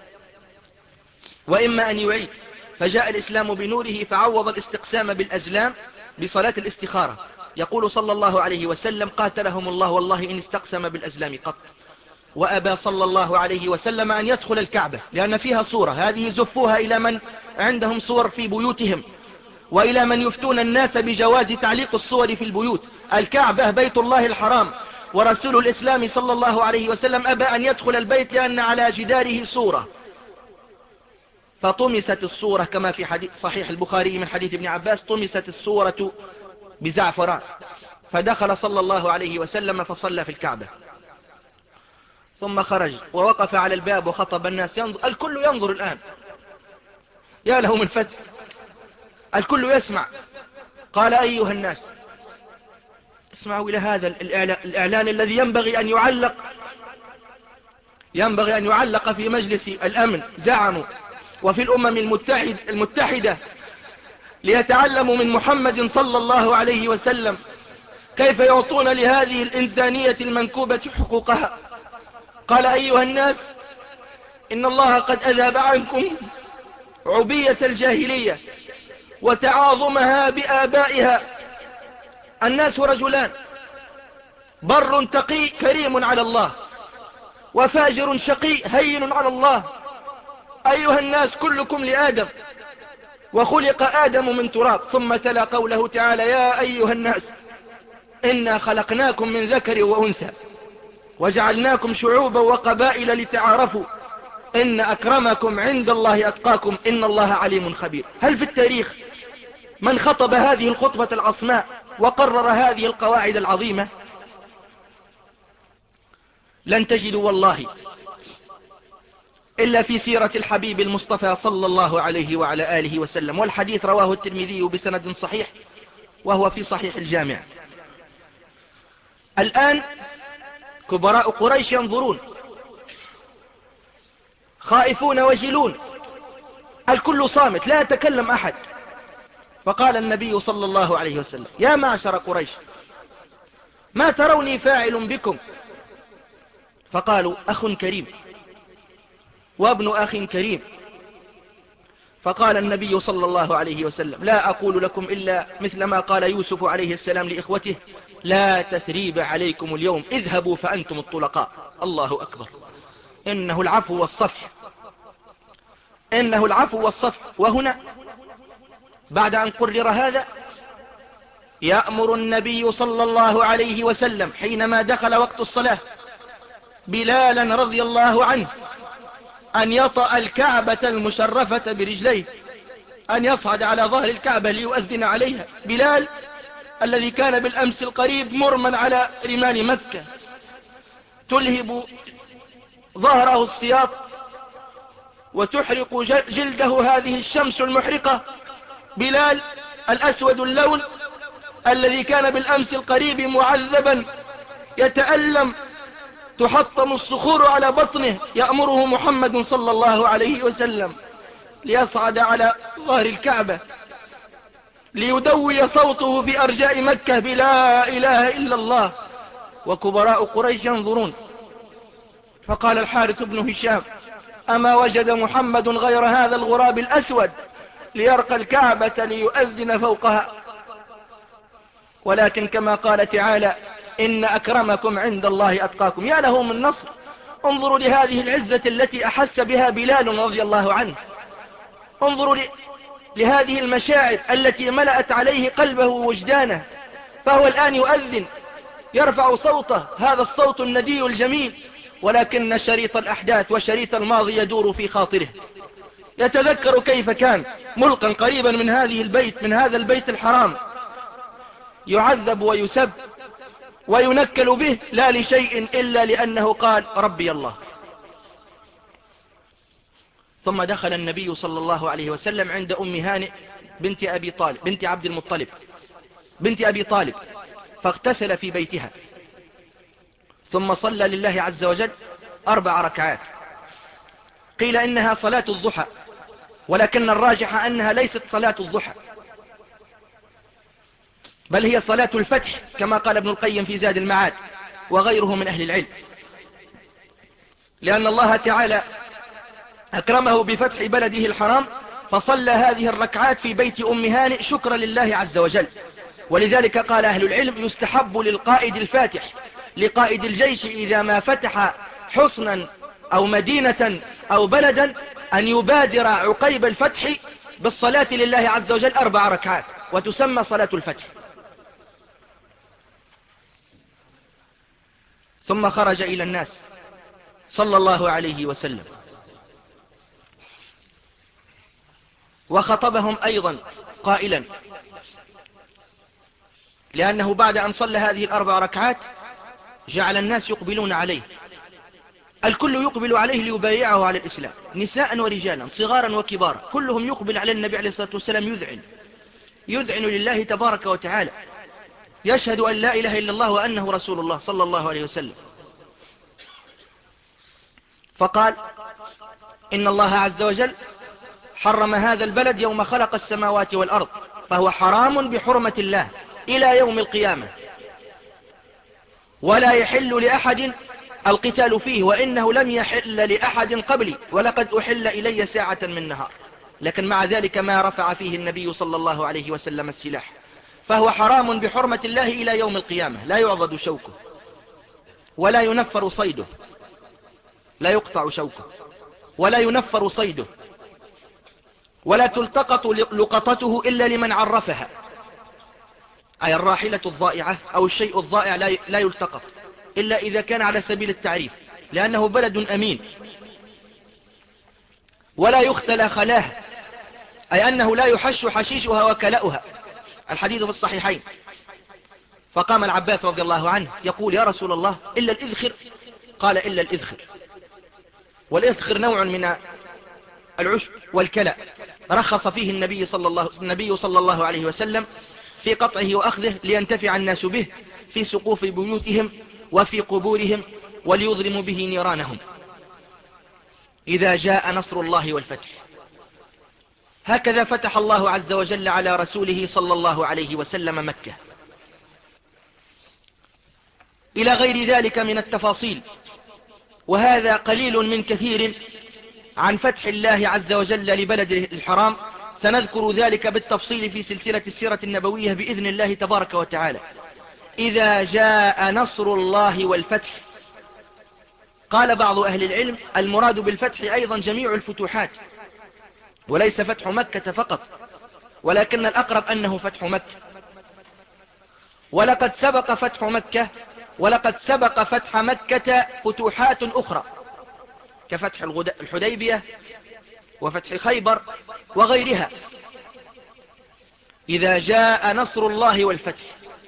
S1: وإما أن يعيد. فجاء الإسلام بنوره فعوض الاستقسام بالأزلام بصلاة الاستخارة. يقول صلى الله عليه وسلم: قاتلهم الله، والله إن استقسم بالأزلام قط. وأبى صلى الله عليه وسلم أن يدخل الكعبة لأن فيها صورة، هذه زفوها إلى من عندهم صور في بيوتهم وإلى من يفتون الناس بجواز تعليق الصور في البيوت. الكعبة بيت الله الحرام، ورسول الإسلام صلى الله عليه وسلم أبى أن يدخل البيت لأن على جداره صورة، فطمست الصورة كما في حديث صحيح البخاري من حديث ابن عباس: طمست الصورة بزعفران. فدخل صلى الله عليه وسلم فصلى في الكعبة، ثم خرج ووقف على الباب وخطب الناس. ينظر الكل، ينظر الآن، يا له من فتح، الكل يسمع. قال أيها الناس، اسمعوا إلى هذا الإعلان, الإعلان الذي ينبغي أن يعلق ينبغي أن يعلق في مجلس الأمن. زعموا وفي الأمم المتحد المتحدة ليتعلموا من محمد صلى الله عليه وسلم كيف يعطون لهذه الإنسانية المنكوبة حقوقها. قال أيها الناس، إن الله قد أذهب عنكم عبية الجاهلية وتعاظمها بآبائها. الناس رجلان، بر تقي كريم على الله، وفاجر شقي هين على الله. أيها الناس كلكم لآدم، وخلق آدم من تراب. ثم تلا قوله تعالى: يا أيها الناس إنا خلقناكم من ذكر وأنثى وجعلناكم شعوبا وقبائل لتعارفوا إن أكرمكم عند الله أتقاكم إن الله عليم خبير. هل في التاريخ من خطب هذه الخطبة العصماء وقرر هذه القواعد العظيمة؟ لن تجدوا والله إلا في سيرة الحبيب المصطفى صلى الله عليه وعلى آله وسلم. والحديث رواه الترمذي بسند صحيح، وهو في صحيح الجامع. الآن كبراء قريش ينظرون خائفون وجلون، الكل صامت، لا يتكلم أحد. فقال النبي صلى الله عليه وسلم: يا معشر قريش، ما تروني فاعل بكم؟ فقالوا: أخ كريم وابن أخ كريم. فقال النبي صلى الله عليه وسلم: لا أقول لكم إلا مثل ما قال يوسف عليه السلام لإخوته: لا تثريب عليكم اليوم، اذهبوا فأنتم الطلقاء. الله أكبر. إنه العفو والصفح، إنه العفو والصفح. وهنا بعد أن قرر هذا يأمر النبي صلى الله عليه وسلم حينما دخل وقت الصلاة بلالا رضي الله عنه أن يطأ الكعبة المشرفة برجليه، أن يصعد على ظهر الكعبة ليؤذن عليها. بلال الذي كان بالأمس القريب مرما على رمال مكة، تلهب ظهره السياط وتحرق جلده هذه الشمس المحرقة. بلال الأسود اللون الذي كان بالأمس القريب معذبا يتألم، تحطم الصخور على بطنه، يأمره محمد صلى الله عليه وسلم ليصعد على ظهر الكعبة ليدوي صوته في أرجاء مكة بلا إله إلا الله. وكبراء قريش ينظرون. فقال الحارث بن هشام: أما وجد محمد غير هذا الغراب الأسود ليرقى الكعبة ليؤذن فوقها؟ ولكن كما قال تعالى: إن أكرمكم عند الله أتقاكم. يا له من نصر. انظروا لهذه العزة التي أحس بها بلال رضي الله عنه. انظروا لهذه المشاعر التي ملأت عليه قلبه ووجدانه. فهو الآن يؤذن، يرفع صوته، هذا الصوت الندي الجميل، ولكن شريط الأحداث وشريط الماضي يدور في خاطره. يتذكر كيف كان ملقا قريبا من هذه البيت من هذا البيت الحرام، يعذب ويسب وينكل به، لا لشيء إلا لأنه قال: ربي الله. ثم دخل النبي صلى الله عليه وسلم عند أم هانئ بنت أبي طالب بنت عبد المطلب بنت أبي طالب، فاغتسل في بيتها، ثم صلى لله عز وجل أربع ركعات. قيل إنها صلاة الضحى، ولكن الراجح أنها ليست صلاة الضحى، بل هي صلاة الفتح كما قال ابن القيم في زاد المعاد وغيره من أهل العلم، لأن الله تعالى أكرمه بفتح بلده الحرام، فصلى هذه الركعات في بيت أم هانئ شكرا لله عز وجل. ولذلك قال أهل العلم: يستحب للقائد الفاتح لقائد الجيش إذا ما فتح حصنا أو مدينة أو بلدا أن يبادر عقيب الفتح بالصلاة لله عز وجل أربع ركعات، وتسمى صلاة الفتح. ثم خرج إلى الناس صلى الله عليه وسلم وخطبهم أيضا قائلا، لأنه بعد أن صلى هذه الأربع ركعات جعل الناس يقبلون عليه، الكل يقبل عليه ليبايعه على الإسلام، نساء ورجالا صغارا وكبارا، كلهم يقبل على النبي عليه الصلاة والسلام يذعن يذعن لله تبارك وتعالى، يشهد أن لا إله إلا الله وأنه رسول الله صلى الله عليه وسلم. فقال إن الله عز وجل حرم هذا البلد يوم خلق السماوات والأرض، فهو حرام بحرمة الله إلى يوم القيامة، ولا يحل لأحد القتال فيه، وإنه لم يحل لأحد قبلي، ولقد أحل إلي ساعة من نهار. لكن مع ذلك ما رفع فيه النبي صلى الله عليه وسلم السلاح، فهو حرام بحرمة الله إلى يوم القيامة، لا يعضد شوكه ولا ينفر صيده، لا يقطع شوكه ولا ينفر صيده، ولا تلتقط لقطته إلا لمن عرفها، أي الراحلة الضائعة أو الشيء الضائع لا يلتقط إلا إذا كان على سبيل التعريف، لأنه بلد أمين. ولا يختلى خلاه، أي أنه لا يحش حشيشها وكلأها، الحديث في الصحيحين. فقام العباس رضي الله عنه يقول يا رسول الله إلا الإذخر؟ قال إلا الإذخر. والإذخر نوع من العشب والكلأ، رخص فيه النبي صلى الله, النبي صلى الله عليه وسلم في قطعه وأخذه لينتفع الناس به في سقوف بيوتهم وفي قبورهم، وليظلموا به نيرانهم إذا جاء نصر الله والفتح. هكذا فتح الله عز وجل على رسوله صلى الله عليه وسلم مكة. إلى غير ذلك من التفاصيل، وهذا قليل من كثير عن فتح الله عز وجل لبلده الحرام. سنذكر ذلك بالتفصيل في سلسلة السيرة النبوية بإذن الله تبارك وتعالى. إذا جاء نصر الله والفتح، قال بعض أهل العلم المراد بالفتح أيضا جميع الفتوحات، وليس فتح مكة فقط، ولكن الأقرب أنه فتح مكة. ولقد سبق فتح مكة ولقد سبق فتح مكة فتوحات أخرى كفتح الحديبية وفتح خيبر وغيرها. إذا جاء نصر الله والفتح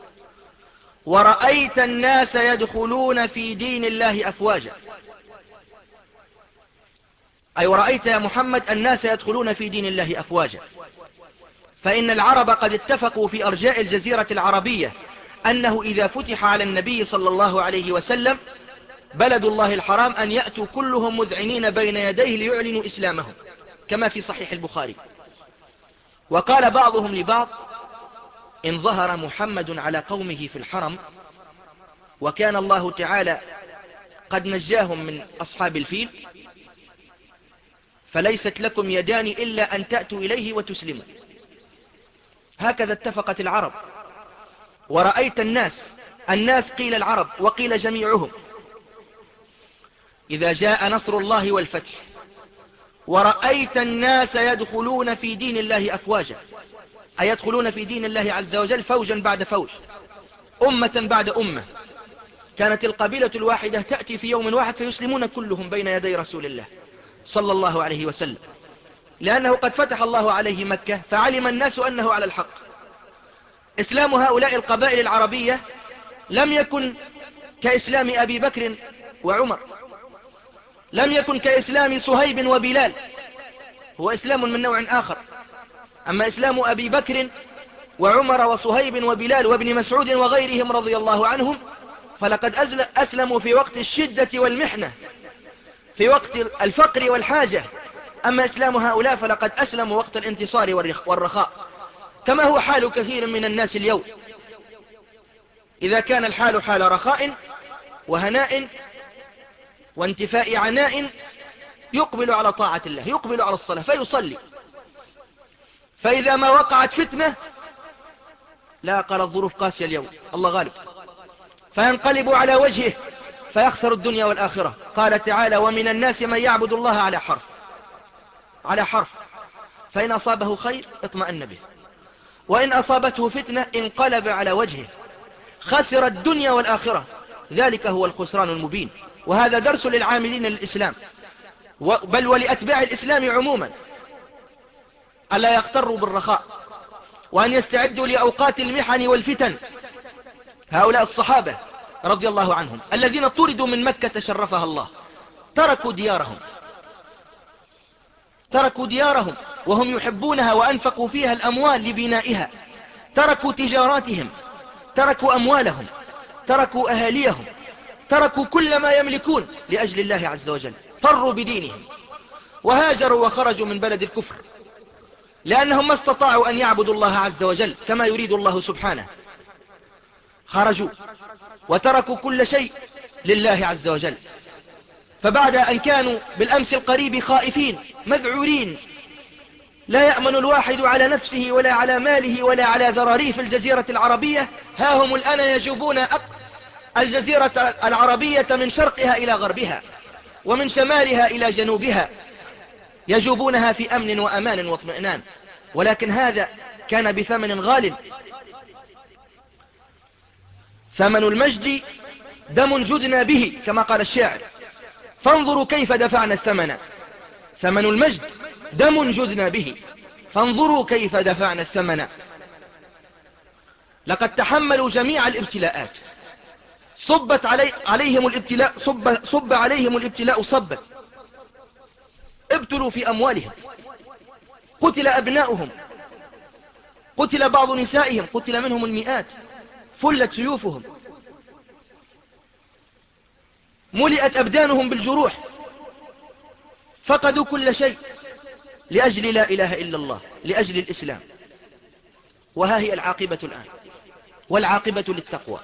S1: ورأيت الناس يدخلون في دين الله أفواجا، أي ورأيت يا محمد الناس يدخلون في دين الله أفواجا، فإن العرب قد اتفقوا في أرجاء الجزيرة العربية أنه إذا فتح على النبي صلى الله عليه وسلم بلد الله الحرام أن يأتوا كلهم مذعنين بين يديه ليعلنوا إسلامهم، كما في صحيح البخاري. وقال بعضهم لبعض إن ظهر محمد على قومه في الحرم وكان الله تعالى قد نجاهم من أصحاب الفيل، فليست لكم يدان إلا أن تأتوا إليه وتسلموا. هكذا اتفقت العرب. ورأيت الناس، الناس قيل العرب وقيل جميعهم. إذا جاء نصر الله والفتح ورأيت الناس يدخلون في دين الله أفواجا، أي يدخلون في دين الله عز وجل فوجا بعد فوج، أمة بعد أمة. كانت القبيلة الواحدة تأتي في يوم واحد فيسلمون كلهم بين يدي رسول الله صلى الله عليه وسلم، لأنه قد فتح الله عليه مكة فعلم الناس أنه على الحق. إسلام هؤلاء القبائل العربية لم يكن كإسلام أبي بكر وعمر، لم يكن كإسلام صهيب وبلال، هو إسلام من نوع آخر. أما إسلام أبي بكر وعمر وصهيب وبلال وابن مسعود وغيرهم رضي الله عنهم فلقد أسلموا في وقت الشدة والمحنة، في وقت الفقر والحاجة. أما إسلام هؤلاء فلقد أسلموا وقت الانتصار والرخاء، كما هو حال كثير من الناس اليوم. إذا كان الحال حال رخاء وهناء وانتفاء عناء يقبل على طاعة الله، يقبل على الصلاة فيصلي. فإذا ما وقعت فتنة، لا قال الظروف قاسية اليوم الله غالب، فينقلب على وجهه فيخسر الدنيا والآخرة. قال تعالى ومن الناس من يعبد الله على حرف، على حرف، فإن أصابه خير اطمأن به، وإن أصابته فتنة انقلب على وجهه، خسر الدنيا والآخرة. ذلك هو الخسران المبين. وهذا درس للعاملين للإسلام، بل ولأتباع الإسلام عموما، ألا يغتروا بالرخاء، وأن يستعدوا لأوقات المحن والفتن. هؤلاء الصحابة رضي الله عنهم الذين طردوا من مكة شرفها الله، تركوا ديارهم، تركوا ديارهم وهم يحبونها وأنفقوا فيها الأموال لبنائها تركوا تجاراتهم، تركوا أموالهم، تركوا أهاليهم، تركوا كل ما يملكون لأجل الله عز وجل، فروا بدينهم وهاجروا وخرجوا من بلد الكفر، لأنهم ما استطاعوا أن يعبدوا الله عز وجل كما يريد الله سبحانه. خرجوا وتركوا كل شيء لله عز وجل. فبعد أن كانوا بالأمس القريب خائفين مذعورين، لا يأمن الواحد على نفسه ولا على ماله ولا على ذراريه في الجزيرة العربية، ها هم الآن يجوبون الجزيرة العربية من شرقها إلى غربها ومن شمالها إلى جنوبها، يجوبونها في أمن وأمان واطمئنان. ولكن هذا كان بثمن غال. ثمن المجد دم جدنا به كما قال الشاعر، فانظروا كيف دفعنا الثمن. ثمن المجد دم جدنا به، فانظروا كيف دفعنا الثمن. لقد تحملوا جميع الابتلاءات، صبت علي عليهم الابتلاء صب, صب عليهم الابتلاء صبا، ابتلوا في أموالهم، قتل أبناؤهم، قتل بعض نسائهم، قتل منهم المئات، فلت سيوفهم، ملئت أبدانهم بالجروح، فقدوا كل شيء لأجل لا إله إلا الله، لأجل الإسلام. وها هي العاقبة الآن، والعاقبة للتقوى.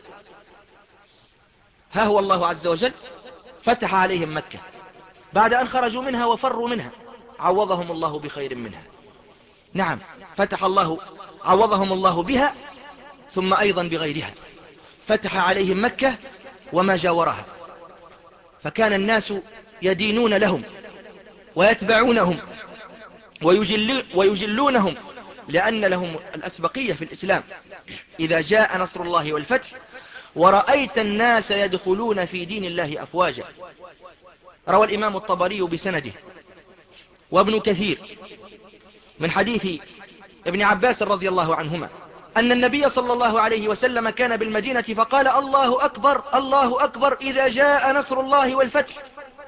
S1: ها هو الله عز وجل فتح عليهم مكة بعد أن خرجوا منها وفروا منها، عوضهم الله بخير منها. نعم، فتح الله عوضهم الله بها ثم أيضا بغيرها. فتح عليهم مكة وما جاورها، فكان الناس يدينون لهم ويتبعونهم ويجل ويجلونهم لأن لهم الأسبقية في الإسلام. إذا جاء نصر الله والفتح ورأيت الناس يدخلون في دين الله أفواجا. روى الإمام الطبري بسنده وابن كثير من حديث ابن عباس رضي الله عنهما أن النبي صلى الله عليه وسلم كان بالمدينة فقال: الله أكبر الله أكبر إذا جاء نصر الله والفتح،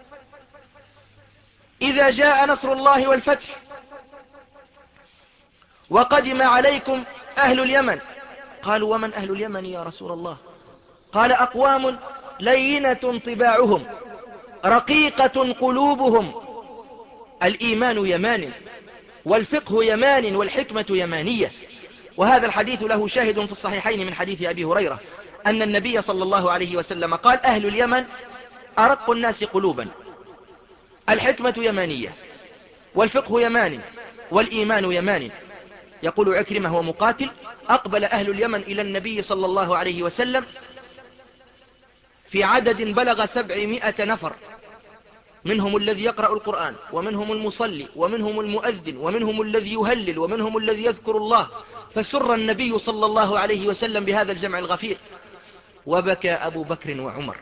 S1: إذا جاء نصر الله والفتح وقدم عليكم أهل اليمن. قالوا: ومن أهل اليمن يا رسول الله؟ قال: أقوام لينة طباعهم رقيقة قلوبهم، الإيمان يمان والفقه يمان والحكمة يمانية. وهذا الحديث له شاهد في الصحيحين من حديث أبي هريرة أن النبي صلى الله عليه وسلم قال: أهل اليمن أرق الناس قلوبا، الحكمة يمانية والفقه يمان والإيمان يمان. يقول عكرمة ومقاتل: أقبل أهل اليمن إلى النبي صلى الله عليه وسلم في عدد بلغ سبعمائة نفر، منهم الذي يقرأ القرآن ومنهم المصلي ومنهم المؤذن ومنهم الذي يهلل ومنهم الذي يذكر الله. فسر النبي صلى الله عليه وسلم بهذا الجمع الغفير، وبكى أبو بكر وعمر.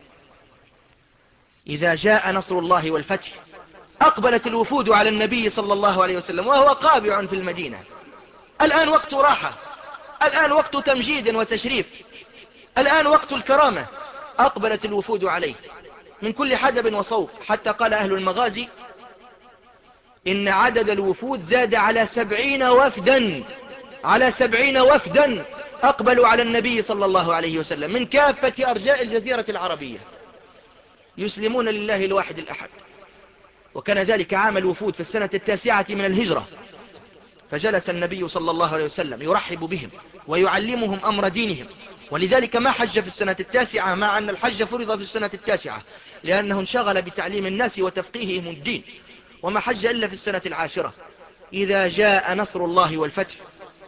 S1: إذا جاء نصر الله والفتح أقبلت الوفود على النبي صلى الله عليه وسلم وهو قابع في المدينة. الآن وقت راحة، الآن وقت تمجيد وتشريف، الآن وقت الكرامة. أقبلت الوفود عليه من كل حدب وصوب، حتى قال أهل المغازي إن عدد الوفود زاد على سبعين وفدا، على سبعين وفدا أقبلوا على النبي صلى الله عليه وسلم من كافة أرجاء الجزيرة العربية، يسلمون لله الواحد الأحد. وكان ذلك عام الوفود في السنة التاسعة من الهجرة، فجلس النبي صلى الله عليه وسلم يرحب بهم ويعلمهم أمر دينهم. ولذلك ما حج في السنة التاسعة، مع أن الحج فرض في السنة التاسعة، لأنه انشغل بتعليم الناس وتفقيههم الدين، وما حج إلا في السنة العاشرة. إذا جاء نصر الله والفتح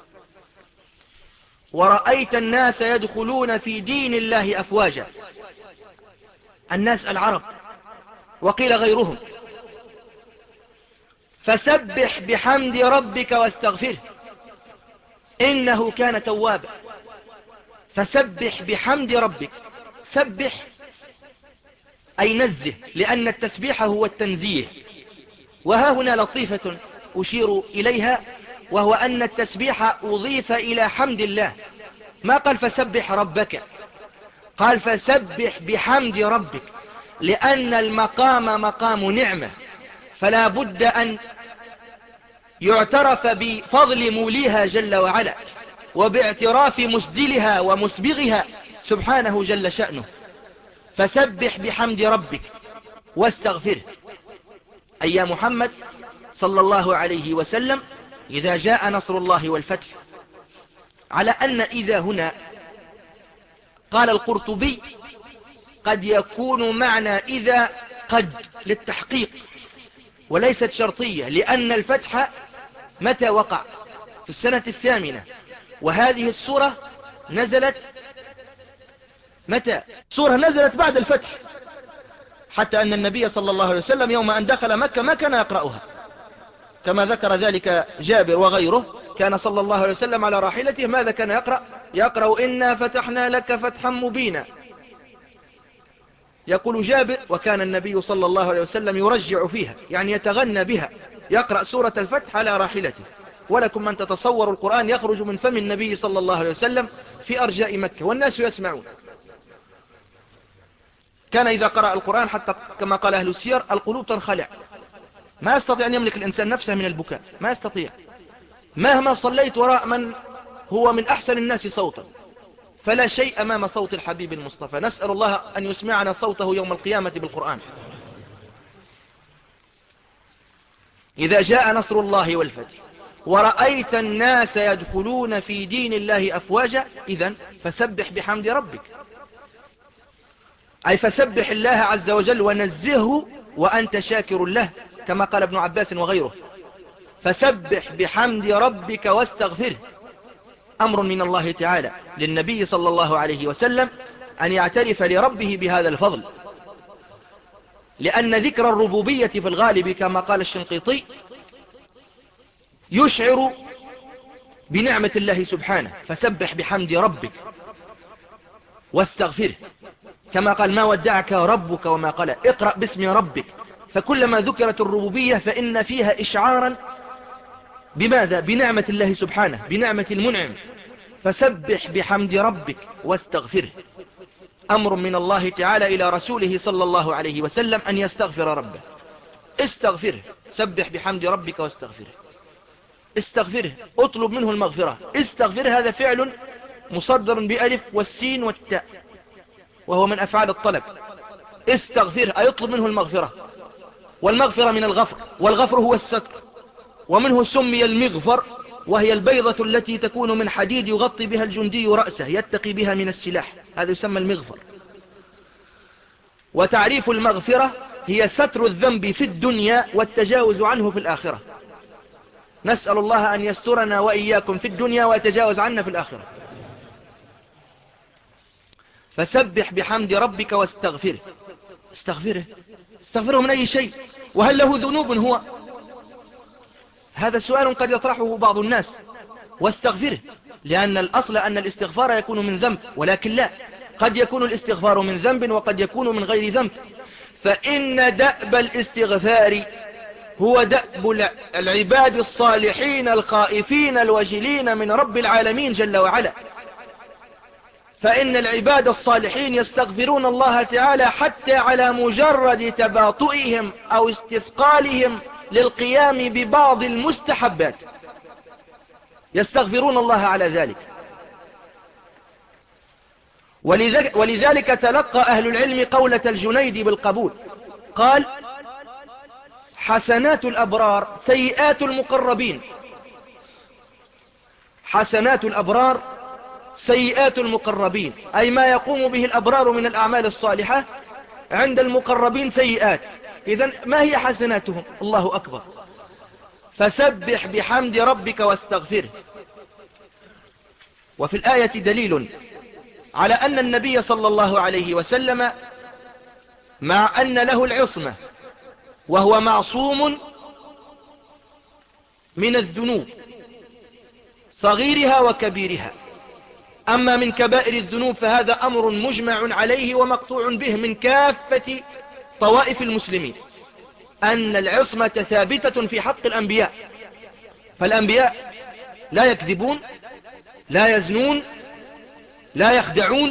S1: ورأيت الناس يدخلون في دين الله أفواجا، الناس العرب وقيل غيرهم، فسبح بحمد ربك واستغفره إنه كان توابا. فسبح بحمد ربك، سبح أي نزه، لأن التسبيح هو التنزيه. وها هنا لطيفة أشير إليها، وهو أن التسبيح أضيف إلى حمد الله، ما قال فسبح ربك، قال فسبح بحمد ربك، لأن المقام مقام نعمة، فلا بد أن يعترف بفضل موليها جل وعلا، وباعتراف مسجلها ومسبغها سبحانه جل شأنه. فسبح بحمد ربك واستغفره. أي يا محمد صلى الله عليه وسلم إذا جاء نصر الله والفتح، على أن إذا هنا قال القرطبي قد يكون معنى إذا قد للتحقيق وليست شرطية، لأن الفتح متى وقع؟ في السنة الثامنة، وهذه السورة نزلت متى؟ سورة نزلت بعد الفتح، حتى أن النبي صلى الله عليه وسلم يوم أن دخل مكة ما كان يقرأها، كما ذكر ذلك جابر وغيره. كان صلى الله عليه وسلم على راحلته ماذا كان يقرأ؟ يقرأ إنا فتحنا لك فتحا مبينا. يقول جابر وكان النبي صلى الله عليه وسلم يرجع فيها، يعني يتغنى بها، يقرأ سورة الفتح على راحلته. ولكم من تتصور القرآن يخرج من فم النبي صلى الله عليه وسلم في أرجاء مكة والناس يسمعون. كان إذا قرأ القرآن حتى كما قال أهل السير القلوب تنخلع، ما يستطيع أن يملك الإنسان نفسه من البكاء، ما يستطيع مهما صليت وراء من هو من أحسن الناس صوتا، فلا شيء أمام صوت الحبيب المصطفى. نسأل الله أن يسمعنا صوته يوم القيامة بالقرآن. إذا جاء نصر الله والفتح ورأيت الناس يدخلون في دين الله أفواجا، إذن فسبح بحمد ربك، أي فسبح الله عز وجل ونزهه وأنت شاكر له، كما قال ابن عباس وغيره. فسبح بحمد ربك واستغفره. أمر من الله تعالى للنبي صلى الله عليه وسلم أن يعترف لربه بهذا الفضل، لأن ذكر الربوبية في الغالب كما قال الشنقيطي يشعر بنعمة الله سبحانه. فسبح بحمد ربك واستغفره، كما قال ما ودعك ربك وما قال. اقرأ باسم ربك، فكلما ذكرت الربوبية فإن فيها إشعارا بماذا؟ بنعمة الله سبحانه، بنعمة المنعم. فسبح بحمد ربك واستغفره. أمر من الله تعالى إلى رسوله صلى الله عليه وسلم أن يستغفر ربه. استغفره، سبح بحمد ربك واستغفره. استغفره، اطلب منه المغفرة. استغفره هذا فعل مصدر بألف والسين والتاء، وهو من أفعال الطلب. استغفره أي اطلب منه المغفرة، والمغفرة من الغفر، والغفر هو الستر، ومنه سمي المغفر، وهي البيضة التي تكون من حديد يغطي بها الجندي رأسه يتقي بها من السلاح، هذا يسمى المغفر. وتعريف المغفرة هي ستر الذنب في الدنيا والتجاوز عنه في الآخرة. نسأل الله أن يسترنا وإياكم في الدنيا ويتجاوز عنا في الآخرة. فسبح بحمد ربك واستغفره. استغفره، استغفره من أي شيء؟ وهل له ذنوب هو؟ هذا سؤال قد يطرحه بعض الناس. واستغفره، لأن الأصل أن الاستغفار يكون من ذنب، ولكن لا، قد يكون الاستغفار من ذنب وقد يكون من غير ذنب. فإن دأب الاستغفار هو دأب العباد الصالحين الخائفين الوجلين من رب العالمين جل وعلا. فإن العباد الصالحين يستغفرون الله تعالى حتى على مجرد تباطؤهم أو استثقالهم للقيام ببعض المستحبات، يستغفرون الله على ذلك. ولذلك تلقى أهل العلم قولة الجنيد بالقبول، قال حسنات الأبرار سيئات المقربين. حسنات الأبرار سيئات المقربين، أي ما يقوم به الأبرار من الأعمال الصالحة عند المقربين سيئات. إذن ما هي حسناتهم؟ الله أكبر. فسبح بحمد ربك واستغفره. وفي الآية دليل على أن النبي صلى الله عليه وسلم مع أن له العصمة وهو معصوم من الذنوب صغيرها وكبيرها. أما من كبائر الذنوب فهذا أمر مجمع عليه ومقطوع به من كافة طوائف المسلمين، أن العصمة ثابتة في حق الأنبياء. فالأنبياء لا يكذبون، لا يزنون، لا يخدعون،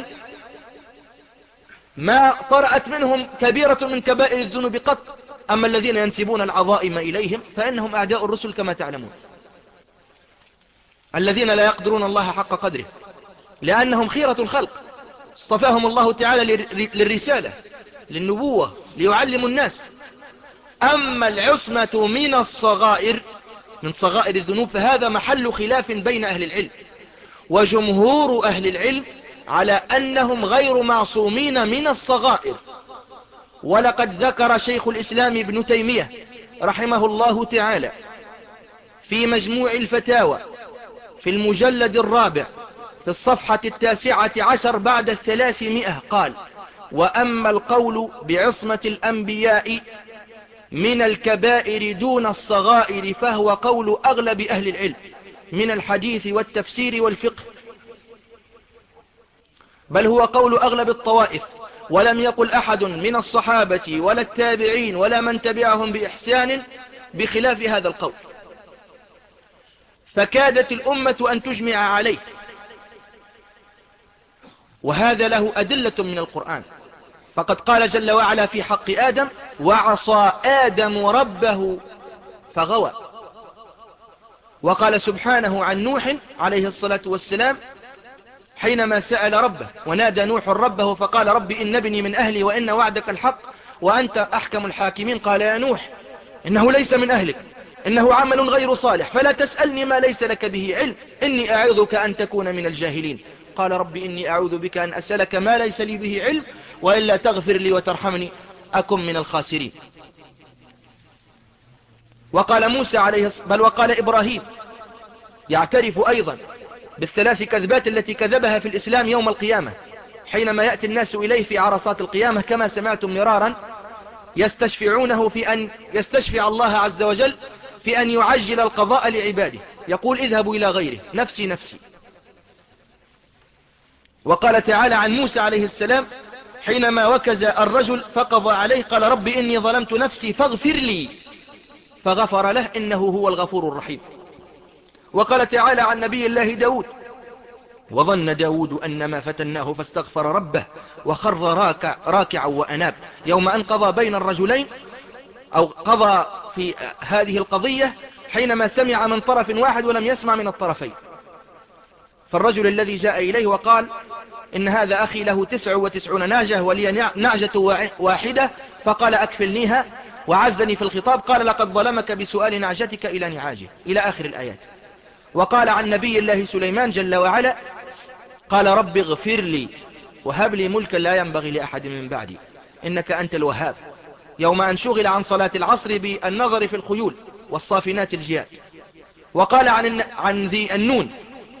S1: ما طرأت منهم كبيرة من كبائر الذنوب قط. أما الذين ينسبون العظائم إليهم فإنهم أعداء الرسل كما تعلمون. الذين لا يقدرون الله حق قدره، لأنهم خيرة الخلق، اصطفاهم الله تعالى للرسالة، للنبوة، ليعلموا الناس. أما العصمة من الصغائر، من صغائر الذنوب، فهذا محل خلاف بين أهل العلم، وجمهور أهل العلم على أنهم غير معصومين من الصغائر. ولقد ذكر شيخ الإسلام ابن تيمية رحمه الله تعالى في مجموع الفتاوى في المجلد الرابع في الصفحة التاسعة عشر بعد الثلاثمائة قال: وأما القول بعصمة الأنبياء من الكبائر دون الصغائر فهو قول أغلب أهل العلم من الحديث والتفسير والفقه، بل هو قول أغلب الطوائف، ولم يقل أحد من الصحابة ولا التابعين ولا من تبعهم بإحسان بخلاف هذا القول، فكادت الأمة أن تجمع عليه. وهذا له أدلة من القرآن، فقد قال جل وعلا في حق آدم: وعصى آدم ربه فغوى. وقال سبحانه عن نوح عليه الصلاة والسلام حينما سأل ربه: ونادى نوح ربه فقال: رب إن ابني من أهلي وإن وعدك الحق وأنت أحكم الحاكمين. قال: يا نوح إنه ليس من أهلك، إنه عمل غير صالح، فلا تسألني ما ليس لك به علم، إني أعظك أن تكون من الجاهلين. قال: رب إني أعوذ بك أن أسألك ما ليس لي به علم، وإلا تغفر لي وترحمني أكن من الخاسرين. وقال موسى عليه بل وقال إبراهيم يعترف أيضا بالثلاث كذبات التي كذبها في الإسلام يوم القيامة، حينما يأتي الناس إليه في عرصات القيامة كما سمعتم مرارا يستشفعونه في أن يستشفع الله عز وجل في أن يعجل القضاء لعباده، يقول: اذهبوا إلى غيره، نفسي نفسي. وقال تعالى عن موسى عليه السلام حينما وكز الرجل فقضى عليه قال: رب إني ظلمت نفسي فاغفر لي، فغفر له إنه هو الغفور الرحيم. وقال تعالى عن نبي الله داود: وظن داود أنما فتناه فاستغفر ربه وخر راكع راكعا وأناب. يوم أن قضى بين الرجلين أو قضى في هذه القضية حينما سمع من طرف واحد ولم يسمع من الطرفين. فالرجل الذي جاء إليه وقال: إن هذا أخي له تسع وتسعون ناجة ولي نعجة واحدة، فقال: أكفلنيها، وعزني في الخطاب، قال: لقد ظلمك بسؤال نعجتك إلى نعاجه، إلى آخر الآيات. وقال عن نبي الله سليمان جل وعلا قال: رب اغفر لي وهب لي ملكا لا ينبغي لأحد من بعدي إنك أنت الوهاب. يوم أن شغل عن صلاة العصر بالنظر في الخيول والصافنات الجياد. وقال عن, عن ذي النون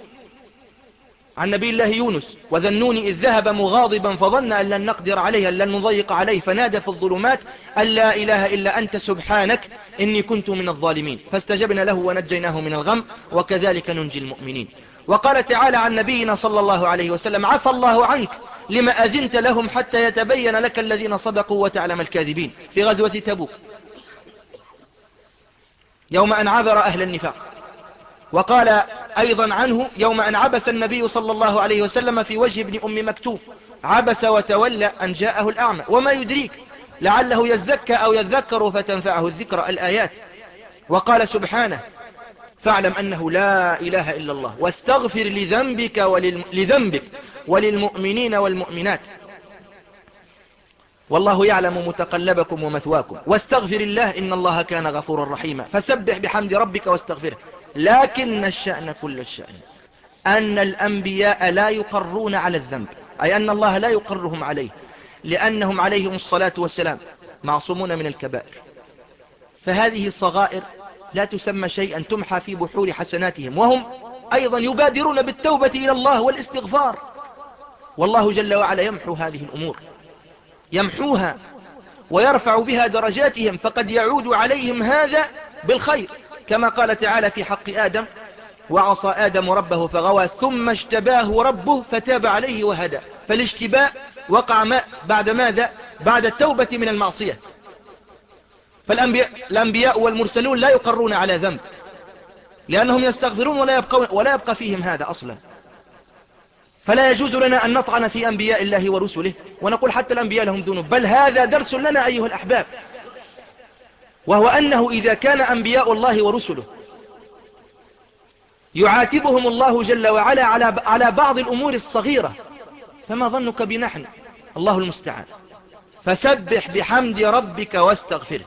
S1: عن نبي الله يونس: وذا النون إذ ذهب مغاضبا فظن أن لن نقدر عليه، أن لن نضيق عليه، فنادى في الظلمات أن لا إله إلا أنت سبحانك إني كنت من الظالمين، فاستجبنا له ونجيناه من الغم وكذلك ننجي المؤمنين. وقال تعالى عن نبينا صلى الله عليه وسلم: عفى الله عنك لما أذنت لهم حتى يتبين لك الذين صدقوا وتعلم الكاذبين، في غزوة تبوك يوم أن عذر أهل النفاق. وقال أيضا عنه يوم أن عبس النبي صلى الله عليه وسلم في وجه ابن أم مكتوم: عبس وتولى أن جاءه الأعمى وما يدريك لعله يزكى أو يذكر فتنفعه الذكر، الآيات. وقال سبحانه: فاعلم أنه لا إله إلا الله واستغفر لذنبك, ولل... لذنبك وللمؤمنين والمؤمنات والله يعلم متقلبكم ومثواكم واستغفر الله إن الله كان غفورا رحيما. فسبح بحمد ربك واستغفره. لكن الشأن كل الشأن أن الأنبياء لا يقرون على الذنب، أي أن الله لا يقرهم عليه، لأنهم عليهم الصلاة والسلام معصومون من الكبائر. فهذه الصغائر لا تسمى شيئا تمحى في بحور حسناتهم، وهم أيضا يبادرون بالتوبة إلى الله والاستغفار، والله جل وعلا يمحو هذه الأمور، يمحوها ويرفع بها درجاتهم، فقد يعود عليهم هذا بالخير، كما قال تعالى في حق آدم: وعصى آدم ربه فغوى ثم اجتباه ربه فتاب عليه وهدى. فالاجتباء وقع ما بعد ماذا؟ بعد التوبة من المعصية. فالأنبياء الأنبياء والمرسلون لا يقرون على ذنب، لأنهم يستغفرون ولا يبقى, ولا يبقى فيهم هذا أصلا. فلا يجوز لنا أن نطعن في أنبياء الله ورسله ونقول حتى الأنبياء لهم ذنوب، بل هذا درس لنا أيها الأحباب، وهو أنه إذا كان أنبياء الله ورسله يعاتبهم الله جل وعلا على على بعض الأمور الصغيرة، فما ظنك بنحن؟ الله المستعان. فسبح بحمد ربك واستغفره،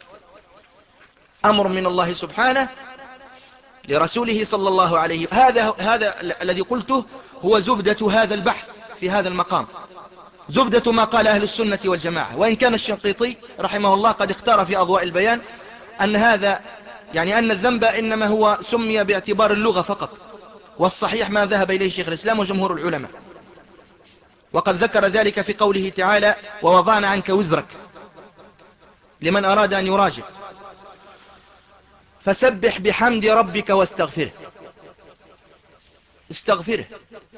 S1: أمر من الله سبحانه لرسوله صلى الله عليه. هذا هذا الذي قلته هو زبدة هذا البحث في هذا المقام، زبدة ما قال أهل السنة والجماعة. وإن كان الشنقيطي رحمه الله قد اختار في أضواء البيان أن هذا يعني أن الذنب إنما هو سمي باعتبار اللغة فقط، والصحيح ما ذهب إليه شيخ الإسلام وجمهور العلماء، وقد ذكر ذلك في قوله تعالى: ووضعنا عنك وزرك، لمن أراد أن يراجع. فسبح بحمد ربك واستغفره، استغفره.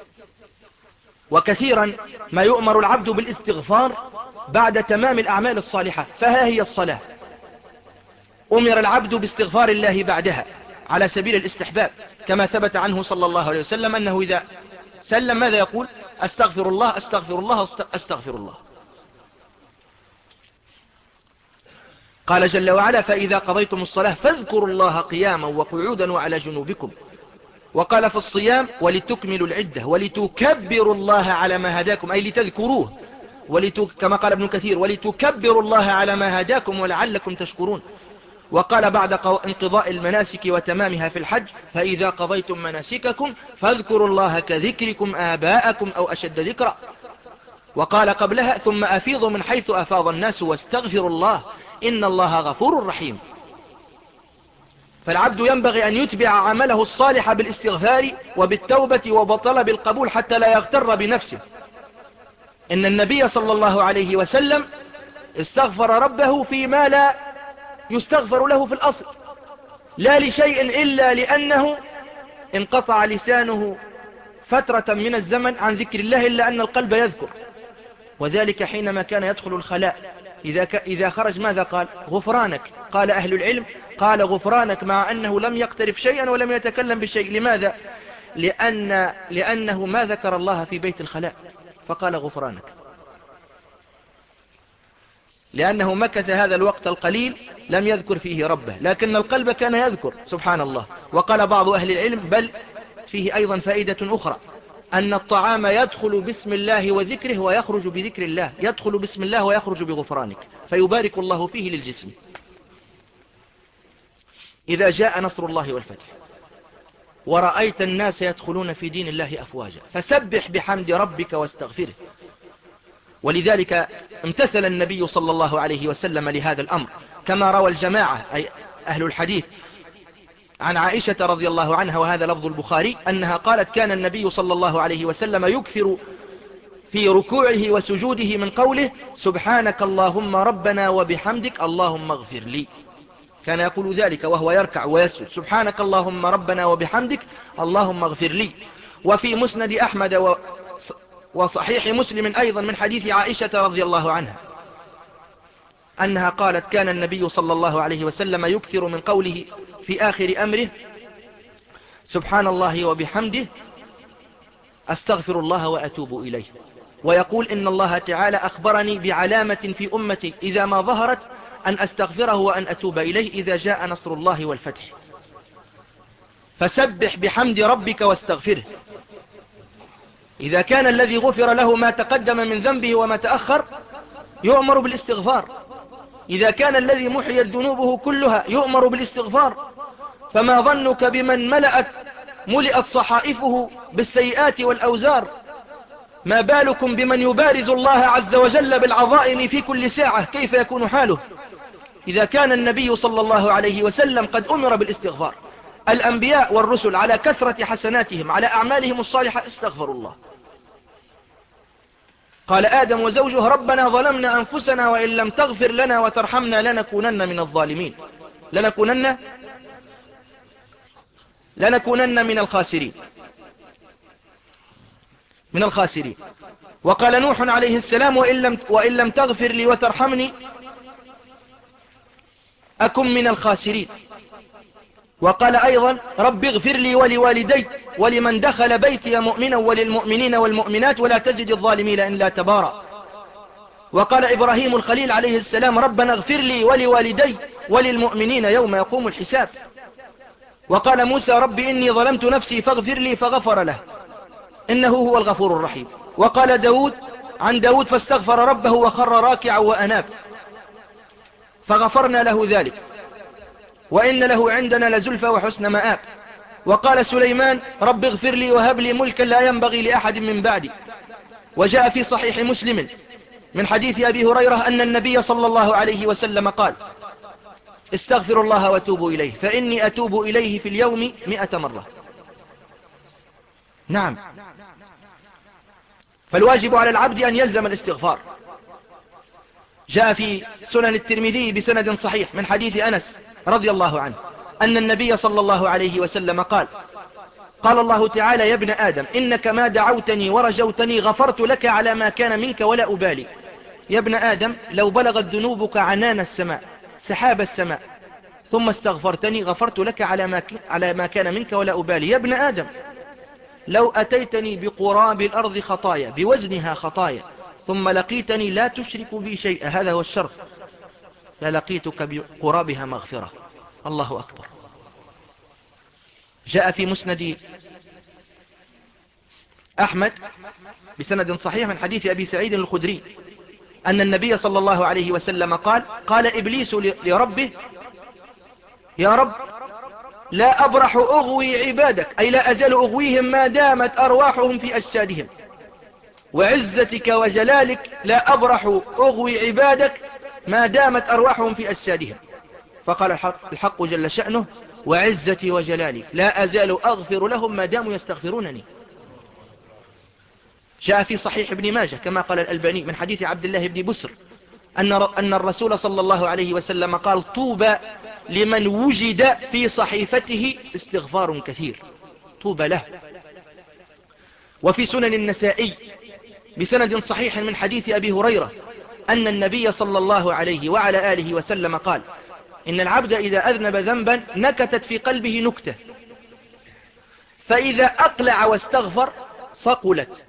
S1: وكثيرا ما يؤمر العبد بالاستغفار بعد تمام الأعمال الصالحة، فها هي الصلاة أمر العبد باستغفار الله بعدها على سبيل الاستحباب، كما ثبت عنه صلى الله عليه وسلم أنه إذا سلم ماذا يقول؟ أستغفر الله أستغفر الله أستغفر الله. قال جل وعلا: فإذا قضيتم الصلاة فاذكروا الله قياما وقعودا وعلى جنوبكم. وقال في الصيام: ولتكملوا العدة ولتكبروا الله على ما هداكم، أي لتذكروه، ولت... كما قال ابن كثير: ولتكبروا الله على ما هداكم ولعلكم تشكرون. وقال بعد انقضاء المناسك وتمامها في الحج: فإذا قضيتم مناسككم فاذكروا الله كذكركم آباءكم أو أشد ذكرا. وقال قبلها: ثم أفيضوا من حيث أفاض الناس واستغفروا الله إن الله غفور رحيم. فالعبد ينبغي أن يتبع عمله الصالح بالاستغفار وبالتوبة وبطلب القبول حتى لا يغتر بنفسه. إن النبي صلى الله عليه وسلم استغفر ربه فيما لا يستغفر له في الأصل، لا لشيء إلا لأنه انقطع لسانه فترة من الزمن عن ذكر الله، إلا أن القلب يذكر. وذلك حينما كان يدخل الخلاء، إذا, ك... إذا خرج ماذا قال؟ غفرانك. قال أهل العلم: قال غفرانك مع أنه لم يقترف شيئا ولم يتكلم بشيء. لماذا؟ لأن... لأنه ما ذكر الله في بيت الخلاء فقال غفرانك، لأنه مكث هذا الوقت القليل لم يذكر فيه ربه، لكن القلب كان يذكر سبحان الله. وقال بعض أهل العلم: بل فيه أيضا فائدة أخرى، أن الطعام يدخل باسم الله وذكره ويخرج بذكر الله، يدخل باسم الله ويخرج بغفرانك، فيبارك الله فيه للجسم. إذا جاء نصر الله والفتح ورأيت الناس يدخلون في دين الله أفواجا فسبح بحمد ربك واستغفره. ولذلك امتثل النبي صلى الله عليه وسلم لهذا الأمر، كما روى الجماعة أي أهل الحديث عن عائشة رضي الله عنها، وهذا لفظ البخاري، أنها قالت: كان النبي صلى الله عليه وسلم يكثر في ركوعه وسجوده من قوله: سبحانك اللهم ربنا وبحمدك اللهم اغفر لي. كان يقول ذلك وهو يركع ويسجد: سبحانك اللهم ربنا وبحمدك اللهم اغفر لي. وفي مسند أحمد وصحيح مسلم أيضا من حديث عائشة رضي الله عنها أنها قالت: كان النبي صلى الله عليه وسلم يكثر من قوله في آخر أمره: سبحان الله وبحمده أستغفر الله وأتوب إليه. ويقول: إن الله تعالى أخبرني بعلامة في أمتي إذا ما ظهرت أن أستغفره وأن أتوب إليه إذا جاء نصر الله والفتح. فسبح بحمد ربك واستغفره. إذا كان الذي غفر له ما تقدم من ذنبه وما تأخر يؤمر بالاستغفار، إذا كان الذي محيت ذنوبه كلها يؤمر بالاستغفار، فما ظنك بمن ملأت ملئت صحائفه بالسيئات والأوزار؟ ما بالكم بمن يبارز الله عز وجل بالعظائم في كل ساعة؟ كيف يكون حاله؟ إذا كان النبي صلى الله عليه وسلم قد أمر بالاستغفار، الأنبياء والرسل على كثرة حسناتهم على أعمالهم الصالحة استغفروا الله. قال آدم وزوجه: ربنا ظلمنا أنفسنا وإن لم تغفر لنا وترحمنا لنكونن من الظالمين، لنكونن لنكونن من الخاسرين من الخاسرين. وقال نوح عليه السلام: وإن لم, وإن لم تغفر لي وترحمني أكن من الخاسرين. وقال أيضا: رب اغفر لي ولوالدي ولمن دخل بيتي مؤمنا وللمؤمنين والمؤمنات ولا تزد الظالمين إلا تبارا. وقال إبراهيم الخليل عليه السلام: ربنا اغفر لي ولوالدي وللمؤمنين يوم يقوم الحساب. وقال موسى رب إني ظلمت نفسي فاغفر لي فغفر له إنه هو الغفور الرحيم. وقال داود عن داود فاستغفر ربه وخر راكعا وأناب فغفرنا له ذلك وإن له عندنا لزلفى وحسن مآب. وقال سليمان رب اغفر لي وهب لي ملكا لا ينبغي لأحد من بعدي. وجاء في صحيح مسلم من حديث أبي هريرة أن النبي صلى الله عليه وسلم قال استغفر الله وتوبوا إليه فإني أتوب إليه في اليوم مئة مرة. نعم، فالواجب على العبد أن يلزم الاستغفار. جاء في سنن الترمذي بسند صحيح من حديث أنس رضي الله عنه أن النبي صلى الله عليه وسلم قال قال الله تعالى يا ابن آدم إنك ما دعوتني ورجوتني غفرت لك على ما كان منك ولا أبالي. يا ابن آدم لو بلغت ذنوبك عنان السماء سحاب السماء ثم استغفرتني غفرت لك على ما, على ما كان منك ولا أبالي. يا ابن آدم لو أتيتني بقراب الأرض خطايا بوزنها خطايا ثم لقيتني لا تشرك بي شيئا هذا هو الشرط للقيتك بقرابها مغفرة. الله أكبر. جاء في مسند أحمد بسند صحيح من حديث أبي سعيد الخدري أن النبي صلى الله عليه وسلم قال قال إبليس لربه يا رب لا أبرح أغوي عبادك أي لا أزال أغويهم ما دامت أرواحهم في أجسادهم وعزتك وجلالك لا أبرح أغوي عبادك ما دامت أرواحهم في أجسادهم. فقال الحق, الحق جل شأنه وعزتي وجلالي لا أزال أغفر لهم ما داموا يستغفرونني. جاء في صحيح ابن ماجه كما قال الألباني من حديث عبد الله بن بسر أن أن الرسول صلى الله عليه وسلم قال طوبى لمن وجد في صحيفته استغفار كثير طوبى له. وفي سنن النسائي بسند صحيح من حديث أبي هريرة أن النبي صلى الله عليه وعلى آله وسلم قال إن العبد إذا أذنب ذنبا نكتت في قلبه نكتة فإذا أقلع واستغفر صقلت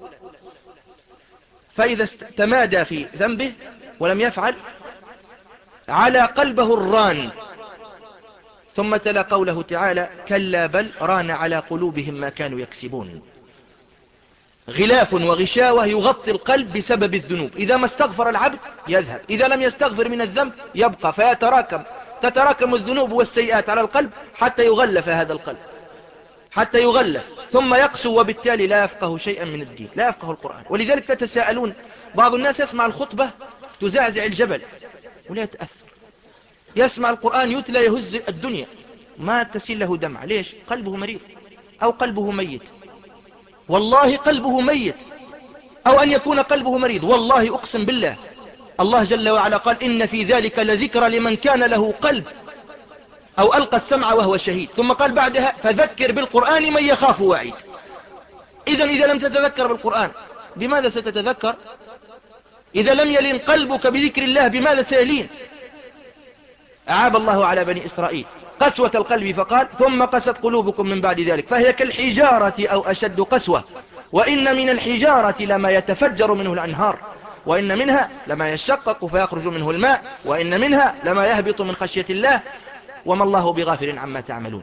S1: فإذا تمادى في ذنبه ولم يفعل على قلبه الران. ثم تلا قوله تعالى كلا بل ران على قلوبهم ما كانوا يكسبون. غلاف وغشاوة يغطي القلب بسبب الذنوب. إذا ما استغفر العبد يذهب إذا لم يستغفر من الذنب يبقى فيتراكم تتراكم الذنوب والسيئات على القلب حتى يغلف هذا القلب حتى يغلف ثم يقسو وبالتالي لا يفقه شيئا من الدين لا يفقه القرآن. ولذلك تتساءلون بعض الناس يسمع الخطبة تزعزع الجبل ولا يتأثر يسمع القرآن يتلى يهز الدنيا ما تسيل له دمع. ليش؟ قلبه مريض أو قلبه ميت. والله قلبه ميت أو أن يكون قلبه مريض. والله أقسم بالله الله جل وعلا قال إن في ذلك لذكرى لمن كان له قلب أو ألقى السمع وهو شهيد. ثم قال بعدها فذكر بالقرآن من يخاف وعيد. إذن إذا لم تتذكر بالقرآن بماذا ستتذكر؟ إذا لم يلين قلبك بذكر الله بماذا سيلين؟ أعاب الله على بني إسرائيل قسوة القلب فقال ثم قست قلوبكم من بعد ذلك فهي كالحجارة أو أشد قسوة وإن من الحجارة لما يتفجر منه الأنهار وإن منها لما يشقق فيخرج منه الماء وإن منها لما يهبط من خشية الله وما الله بغافل عما تعملون.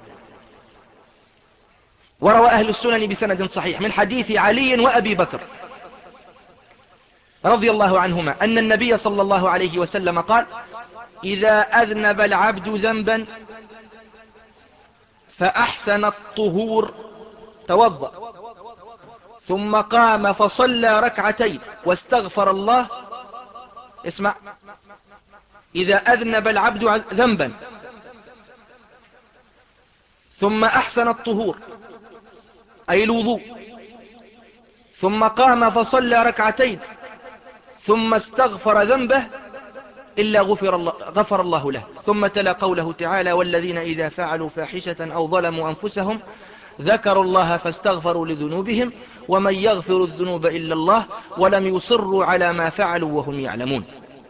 S1: وروى أهل السنن بسند صحيح من حديث علي وأبي بكر رضي الله عنهما أن النبي صلى الله عليه وسلم قال إذا أذنب العبد ذنبا فأحسن الطهور توضأ ثم قام فصلى ركعتين واستغفر الله. اسمع إذا أذنب العبد ذنبا ثم أحسن الطهور أي الوضوء ثم قام فصلى ركعتين ثم استغفر ذنبه إلا غفر الله, غفر الله له. ثم تلا قوله تعالى والذين إذا فعلوا فاحشة أو ظلموا أنفسهم ذكروا الله فاستغفروا لذنوبهم ومن يغفر الذنوب إلا الله ولم يصروا على ما فعلوا وهم يعلمون.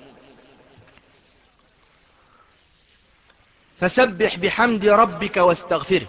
S1: فسبح بحمد ربك واستغفره.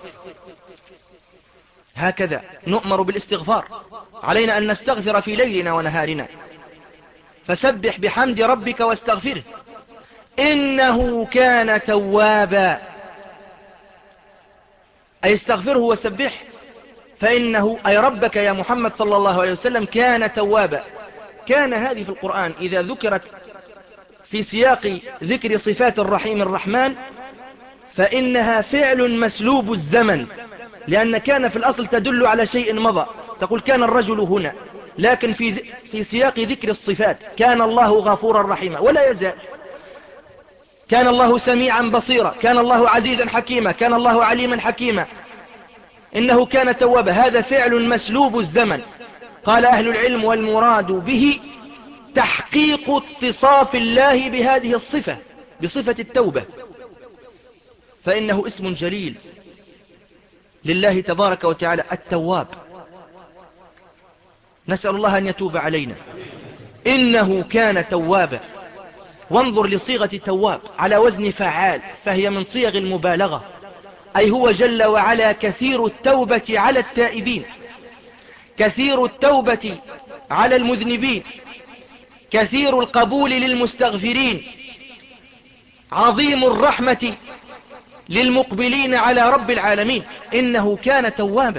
S1: هكذا نؤمر بالاستغفار علينا أن نستغفر في ليلنا ونهارنا. فسبح بحمد ربك واستغفره إنه كان توابا أي استغفره وسبحه، فإنه أي ربك يا محمد صلى الله عليه وسلم كان توابا. كان هذه في القرآن إذا ذكرت في سياق ذكر صفات الرحيم الرحمن فإنها فعل مسلوب الزمن، لأن كان في الأصل تدل على شيء مضى، تقول كان الرجل هنا، لكن في في سياق ذكر الصفات كان الله غفورا رحيما ولا يزال، كان الله سميعا بصيرا، كان الله عزيزا حكيما، كان الله عليما حكيما، إنه كان توابا. هذا فعل مسلوب الزمن. قال أهل العلم والمراد به تحقيق اتصاف الله بهذه الصفة، بصفة التوبة، فإنه اسم جليل لله تبارك وتعالى التواب. نسأل الله أن يتوب علينا، إنه كان توابا. وانظر لصيغة تواب على وزن فعال، فهي من صيغ المبالغة، أي هو جل وعلا كثير التوبة على التائبين، كثير التوبة على المذنبين، كثير القبول للمستغفرين، عظيم الرحمة للمقبلين على رب العالمين. إنه كان توابا،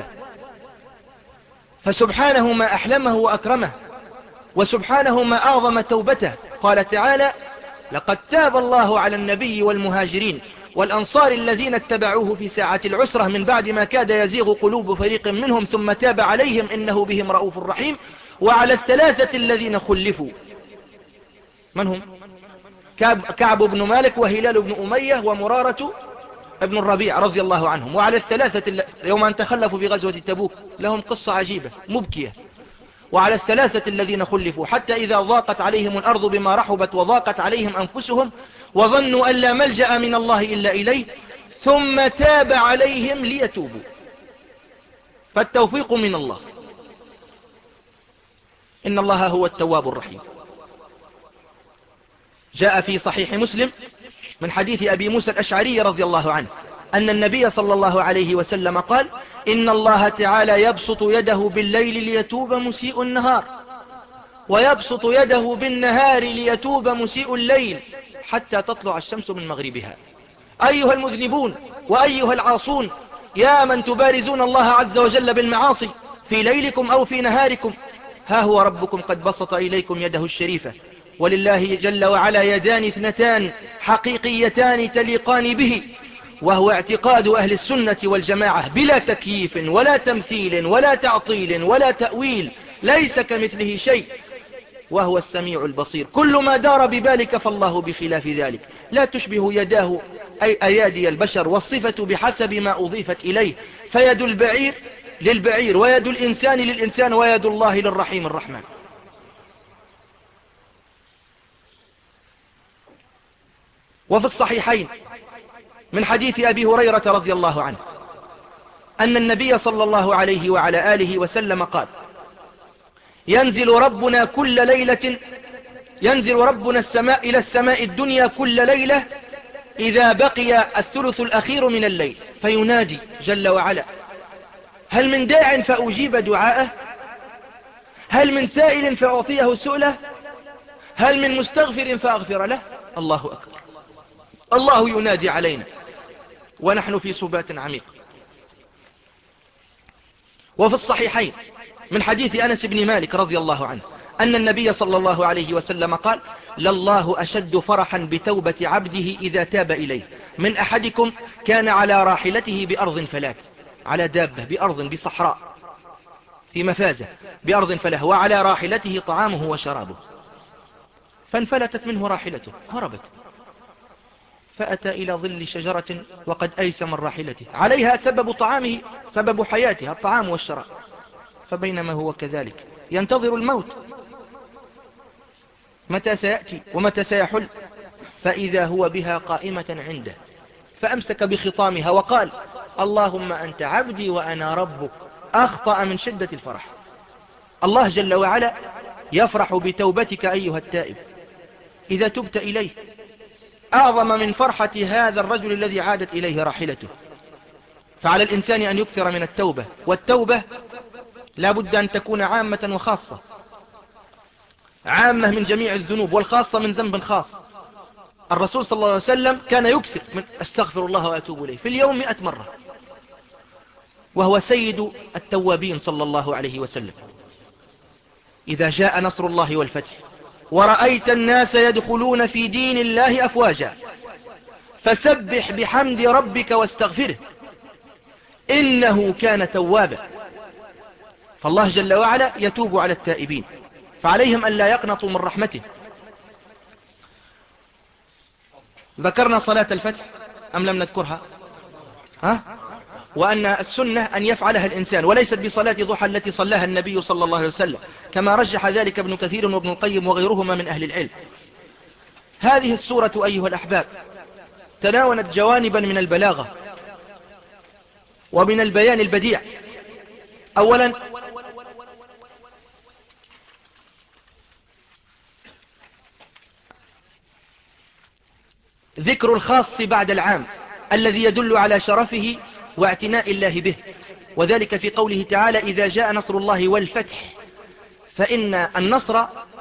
S1: فسبحانه ما أحلمه وأكرمه، وسبحانه ما أعظم توبته. قال تعالى: لقد تاب الله على النبي والمهاجرين والأنصار الذين اتبعوه في ساعة العسرة من بعد ما كاد يزيغ قلوب فريق منهم ثم تاب عليهم إنه بهم رؤوف رحيم. وعلى الثلاثة الذين خلفوا، من هم؟ كعب, كعب بن مالك وهلال بن أمية ومرارة ابن الربيع رضي الله عنهم. وعلى الثلاثة يوم أن تخلفوا في غزوة تبوك لهم قصة عجيبة مبكية. وعلى الثلاثة الذين خلفوا حتى إذا ضاقت عليهم الأرض بما رحبت وضاقت عليهم أنفسهم وظنوا أن لا ملجأ من الله إلا إليه ثم تاب عليهم ليتوبوا. فالتوفيق من الله، إن الله هو التواب الرحيم. جاء في صحيح مسلم من حديث أبي موسى الأشعري رضي الله عنه أن النبي صلى الله عليه وسلم قال: إن الله تعالى يبسط يده بالليل ليتوب مسيء النهار، ويبسط يده بالنهار ليتوب مسيء الليل حتى تطلع الشمس من مغربها. أيها المذنبون وأيها العاصون، يا من تبارزون الله عز وجل بالمعاصي في ليلكم أو في نهاركم، ها هو ربكم قد بسط إليكم يده الشريفة. ولله جل وعلا يدان اثنتان حقيقيتان تليقان به، وهو اعتقاد أهل السنة والجماعة بلا تكييف ولا تمثيل ولا تعطيل ولا تأويل، ليس كمثله شيء وهو السميع البصير. كل ما دار ببالك فالله بخلاف ذلك، لا تشبه يداه أي أيادي البشر، والصفة بحسب ما أضيفت إليه، فيد البعير للبعير، ويد الإنسان للإنسان، ويد الله للرحيم الرحمن. وفي الصحيحين من حديث أبي هريرة رضي الله عنه أن النبي صلى الله عليه وعلى آله وسلم قال: ينزل ربنا كل ليلة ينزل ربنا السماء إلى السماء الدنيا كل ليلة إذا بقي الثلث الأخير من الليل، فينادي جل وعلا: هل من داع فأجيب دعاءه؟ هل من سائل فأعطيه سؤله؟ هل من مستغفر فأغفر له؟ الله أكبر. الله ينادي علينا ونحن في سبات عميق. وفي الصحيحين من حديث أنس بن مالك رضي الله عنه أن النبي صلى الله عليه وسلم قال: لله أشد فرحا بتوبة عبده إذا تاب إليه من أحدكم كان على راحلته بأرض فلات، على دابة بأرض بصحراء في مفازة بأرض فله، وعلى راحلته طعامه وشرابه، فانفلتت منه راحلته هربت، فأتى إلى ظل شجرة وقد أيس من راحلته، عليها سبب طعامه سبب حياته الطعام والشراب، فبينما هو كذلك ينتظر الموت متى سيأتي ومتى سيحل، فإذا هو بها قائمة عنده، فأمسك بخطامها وقال: اللهم أنت عبدي وأنا ربك. أخطأ من شدة الفرح. الله جل وعلا يفرح بتوبتك أيها التائب إذا تبت إليه، أعظم من فرحة هذا الرجل الذي عادت إليه راحلته. فعلى الإنسان أن يكثر من التوبة، والتوبة لا بد أن تكون عامة وخاصة، عامة من جميع الذنوب والخاصة من ذنب خاص. الرسول صلى الله عليه وسلم كان يكثر من استغفر الله وأتوب إليه في اليوم مئة مرة، وهو سيد التوابين صلى الله عليه وسلم: إذا جاء نصر الله والفتح ورأيت الناس يدخلون في دين الله أفواجا فسبح بحمد ربك واستغفره إنه كان توابا. فالله جل وعلا يتوب على التائبين، فعليهم أن لا يقنطوا من رحمته. ذكرنا صلاة الفتح أم لم نذكرها؟ ها؟ وأن السنة أن يفعلها الإنسان، وليست بصلاة ضحى التي صلاها النبي صلى الله عليه وسلم، كما رجح ذلك ابن كثير وابن القيم وغيرهما من أهل العلم. هذه السورة أيها الأحباب تناولت جوانبا من البلاغة ومن البيان البديع. أولا، ذكر الخاص بعد العام الذي يدل على شرفه واعتناء الله به، وذلك في قوله تعالى: إذا جاء نصر الله والفتح. فإن النصر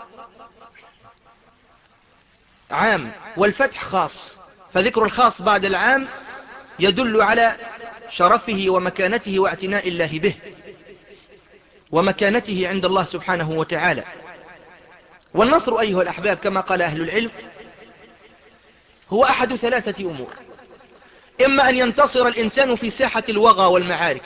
S1: عام والفتح خاص، فذكر الخاص بعد العام يدل على شرفه ومكانته واعتناء الله به ومكانته عند الله سبحانه وتعالى. والنصر أيها الأحباب كما قال أهل العلم هو أحد ثلاثة أمور: إما أن ينتصر الإنسان في ساحة الوغى والمعارك،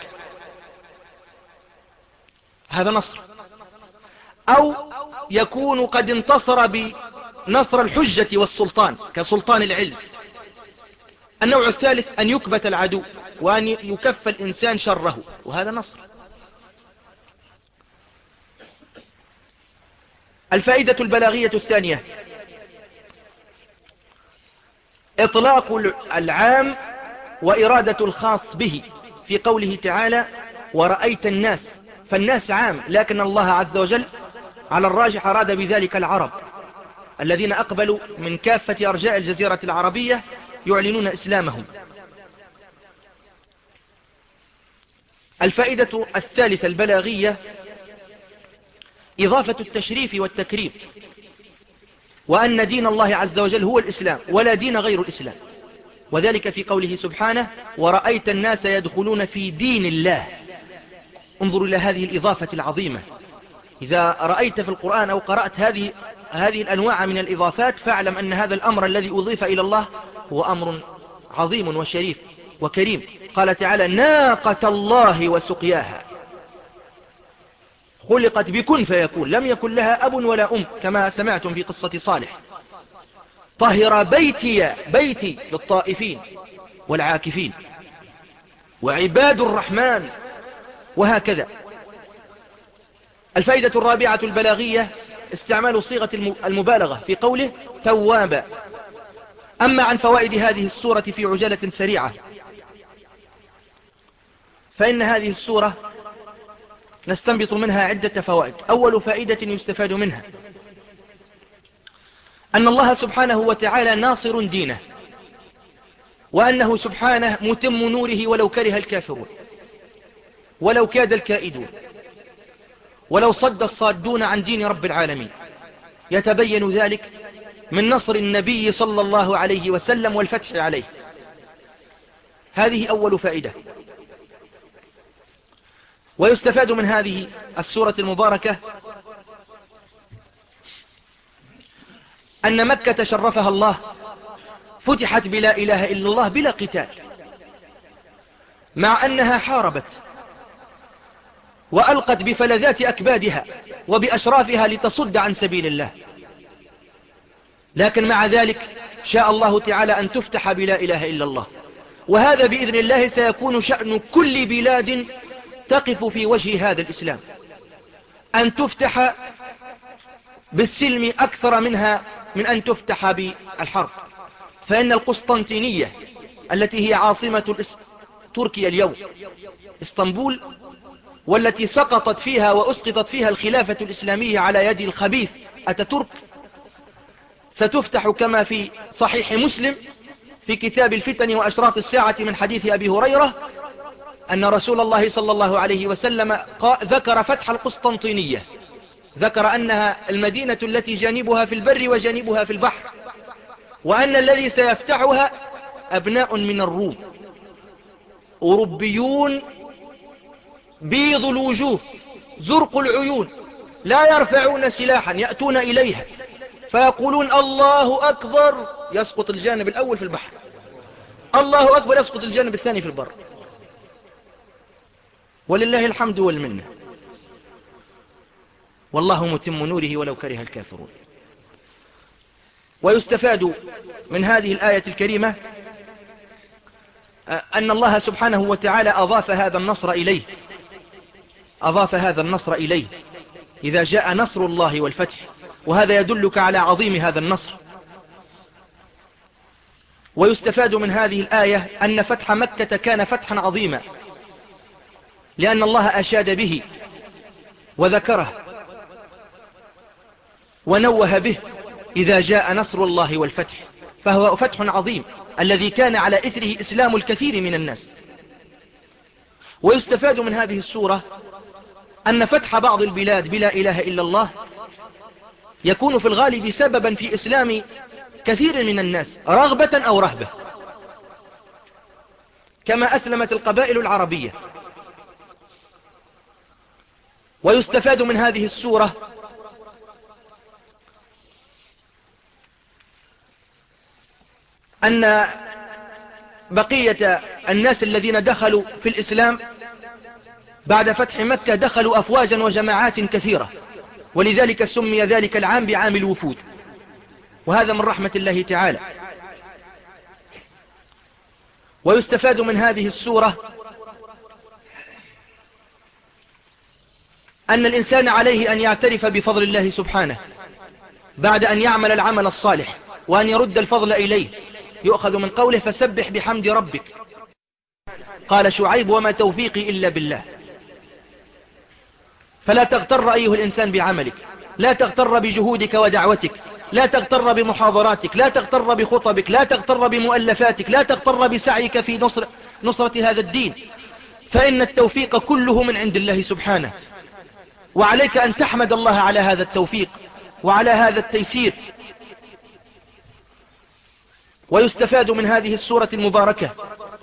S1: هذا نصر، أو يكون قد انتصر بنصر الحجة والسلطان كسلطان العلم. النوع الثالث أن يكبت العدو وأن يكف الإنسان شره، وهذا نصر. الفائدة البلاغية الثانية: إطلاق العام وإرادة الخاص به في قوله تعالى: ورأيت الناس. فالناس عام، لكن الله عز وجل على الراجح أراد بذلك العرب الذين أقبلوا من كافة أرجاء الجزيرة العربية يعلنون إسلامهم. الفائدة الثالثة البلاغية: إضافة التشريف والتكريم، وأن دين الله عز وجل هو الإسلام ولا دين غير الإسلام، وذلك في قوله سبحانه: ورأيت الناس يدخلون في دين الله. انظروا إلى هذه الإضافة العظيمة. إذا رأيت في القرآن أو قرأت هذه هذه الأنواع من الإضافات فاعلم أن هذا الأمر الذي أضيف إلى الله هو أمر عظيم وشريف وكريم. قال تعالى: ناقة الله وسقياها، خلقت بكن فيكون، لم يكن لها أب ولا أم كما سمعتم في قصة صالح. طهر بيتي، بيتي للطائفين والعاكفين وعباد الرحمن، وهكذا. الفائدة الرابعة البلاغية: استعمال صيغة المبالغة في قوله توابا. أما عن فوائد هذه السورة في عجالة سريعة، فإن هذه السورة نستنبط منها عدة فوائد. أول فائدة يستفاد منها أن الله سبحانه وتعالى ناصر دينه، وأنه سبحانه متم نوره ولو كره الكافرون، ولو كاد الكائدون، ولو صد الصادون عن دين رب العالمين. يتبين ذلك من نصر النبي صلى الله عليه وسلم والفتح عليه. هذه أول فائدة. ويستفاد من هذه السورة المباركة أن مكة شرفها الله فتحت بلا إله إلا الله بلا قتال، مع أنها حاربت وألقت بفلذات أكبادها وبأشرافها لتصد عن سبيل الله، لكن مع ذلك شاء الله تعالى أن تفتح بلا إله إلا الله. وهذا بإذن الله سيكون شأن كل بلاد تقف في وجه هذا الإسلام، أن تفتح بالسلم أكثر منها من أن تفتح بالحرب. فإن القسطنطينية التي هي عاصمة تركيا اليوم، اسطنبول، والتي سقطت فيها وأسقطت فيها الخلافة الإسلامية على يد الخبيث أتاتورك، ستفتح كما في صحيح مسلم في كتاب الفتن وأشراط الساعة من حديث أبي هريرة أن رسول الله صلى الله عليه وسلم ذكر فتح القسطنطينية، ذكر أنها المدينة التي جانبها في البر وجانبها في البحر، وأن الذي سيفتحها أبناء من الروم، أوروبيون بيض الوجوه زرق العيون لا يرفعون سلاحا يأتون إليها فيقولون الله أكبر، يسقط الجانب الأول في البحر، الله أكبر يسقط الجانب الثاني في البر، ولله الحمد والمنة، والله متم نوره ولو كره الكافرون. ويستفاد من هذه الآية الكريمة أن الله سبحانه وتعالى أضاف هذا النصر إليه، أضاف هذا النصر إليه إذا جاء نصر الله والفتح، وهذا يدلك على عظيم هذا النصر. ويستفاد من هذه الآية أن فتح مكة كان فتحا عظيما، لأن الله أشاد به وذكره ونوه به إذا جاء نصر الله والفتح، فهو فتح عظيم الذي كان على إثره إسلام الكثير من الناس. ويستفاد من هذه السورة أن فتح بعض البلاد بلا إله إلا الله يكون في الغالب سببا في إسلام كثير من الناس رغبة أو رهبة، كما أسلمت القبائل العربية. ويستفاد من هذه السورة أن بقية الناس الذين دخلوا في الإسلام بعد فتح مكة دخلوا أفواجا وجماعات كثيرة، ولذلك سمي ذلك العام بعام الوفود، وهذا من رحمة الله تعالى. ويستفاد من هذه السورة أن الإنسان عليه أن يعترف بفضل الله سبحانه بعد أن يعمل العمل الصالح، وأن يرد الفضل إليه. يؤخذ من قوله فسبح بحمد ربك. قال شعيب وما توفيقي إلا بالله. فلا تغتر أيها الإنسان بعملك، لا تغتر بجهودك ودعوتك، لا تغتر بمحاضراتك، لا تغتر بخطبك، لا تغتر بمؤلفاتك، لا تغتر بسعيك في نصر نصرة هذا الدين، فإن التوفيق كله من عند الله سبحانه، وعليك أن تحمد الله على هذا التوفيق وعلى هذا التيسير. ويستفاد من هذه السورة المباركة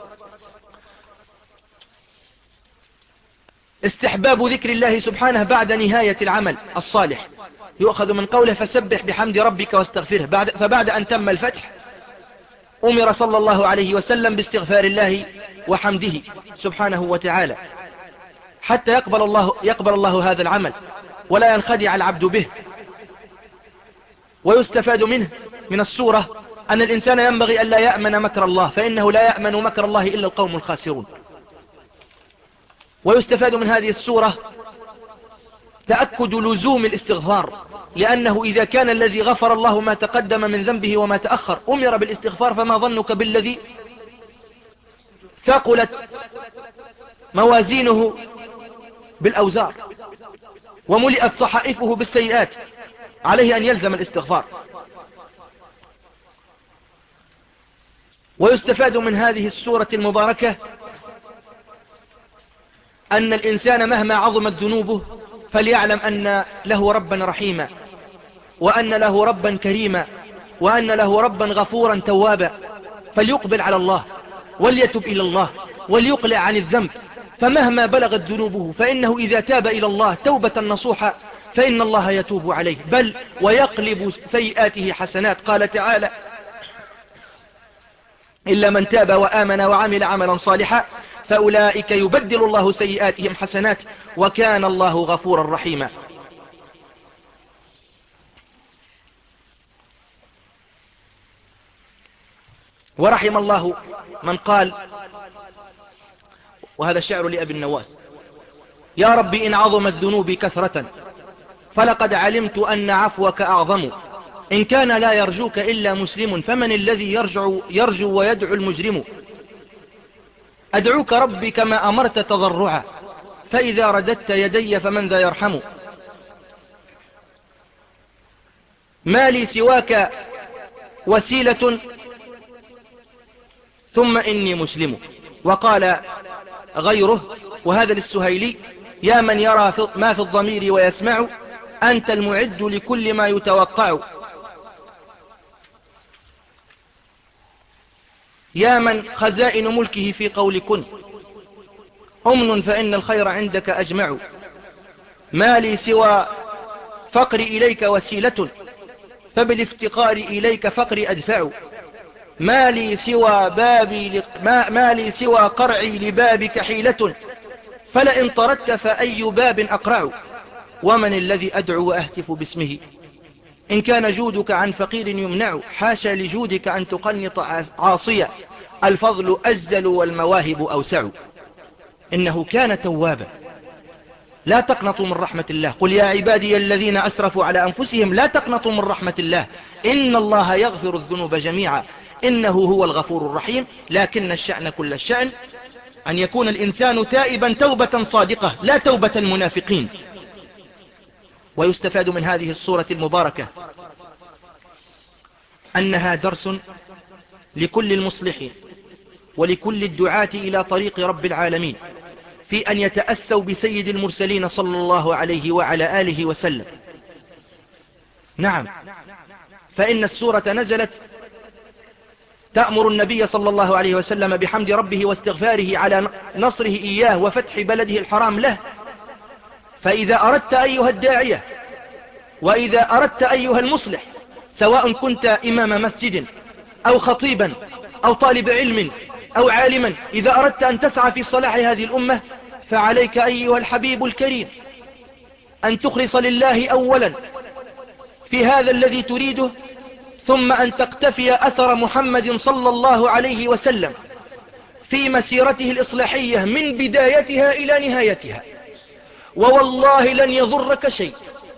S1: استحباب ذكر الله سبحانه بعد نهاية العمل الصالح. يؤخذ من قوله فسبح بحمد ربك واستغفره، بعد فبعد أن تم الفتح أمر صلى الله عليه وسلم باستغفار الله وحمده سبحانه وتعالى حتى يقبل الله, يقبل الله هذا العمل ولا ينخدع العبد به. ويستفاد منه من السورة أن الإنسان ينبغي أن لا يأمن مكر الله، فإنه لا يأمن مكر الله إلا القوم الخاسرون. ويستفاد من هذه السورة تأكد لزوم الاستغفار، لأنه إذا كان الذي غفر الله ما تقدم من ذنبه وما تأخر أمر بالاستغفار، فما ظنك بالذي ثقلت موازينه بالأوزار وملئت صحائفه بالسيئات، عليه أن يلزم الاستغفار. ويستفاد من هذه السورة المباركة أن الإنسان مهما عظمت ذنوبه فليعلم أن له ربا رحيما، وأن له ربا كريما، وأن له ربا غفورا توابا، فليقبل على الله وليتب إلى الله وليقلع عن الذنب، فمهما بلغت ذنوبه فإنه إذا تاب إلى الله توبة نصوحا فإن الله يتوب عليه، بل ويقلب سيئاته حسنات. قال تعالى إلا من تاب وآمن وعمل عملا صالحا فأولئك يبدل الله سيئاتهم حسنات وكان الله غفورا رحيما. ورحم الله من قال، وهذا شعر لأبي النواس: يا رب إن عظمت ذنوبي كثرة فلقد علمت أن عفوك أعظم، إن كان لا يرجوك إلا مسلم فمن الذي يرجع يرجو ويدعو المجرم. أدعوك ربي كما أمرت تضرعا فإذا رددت يدي فمن ذا يرحم. ما لي سواك وسيلة ثم إني مسلم. وقال غيره وهذا للسهيلي: يا من يرى ما في الضمير ويسمع أنت المعد لكل ما يتوقع، يا من خزائن ملكه في قول كن، أمن فإن الخير عندك أجمع، ما لي سوى فقري إليك وسيلة، فبالافتقار إليك فقري أدفع، ما لي سوى بابي ما, ما لي سوى قرعي لبابك حيلة، فلئن طردت فأي باب أقرع، ومن الذي أدعو وأهتف باسمه، إن كان جودك عن فقير يمنع، حاشا لجودك أن تقنط عاصيا، الفضل أجزل والمواهب أوسع، إنه كان توابا. لا تقنطوا من رحمة الله، قل يا عبادي الذين أسرفوا على أنفسهم لا تقنطوا من رحمة الله، إن الله يغفر الذنوب جميعا إنه هو الغفور الرحيم، لكن الشأن كل الشأن أن يكون الإنسان تائبا توبة صادقة لا توبة المنافقين. ويستفاد من هذه السورة المباركة أنها درس لكل المصلحين ولكل الدعاة إلى طريق رب العالمين في أن يتأسوا بسيد المرسلين صلى الله عليه وعلى آله وسلم. نعم، فإن السورة نزلت تأمر النبي صلى الله عليه وسلم بحمد ربه واستغفاره على نصره إياه وفتح بلده الحرام له. فإذا أردت أيها الداعية وإذا أردت أيها المصلح، سواء كنت إمام مسجد أو خطيبا أو طالب علم أو عالما، إذا أردت أن تسعى في صلاح هذه الأمة فعليك أيها الحبيب الكريم أن تخلص لله أولا في هذا الذي تريده، ثم أن تقتفي أثر محمد صلى الله عليه وسلم في مسيرته الإصلاحية من بدايتها إلى نهايتها. ووالله لن يضرك شيء،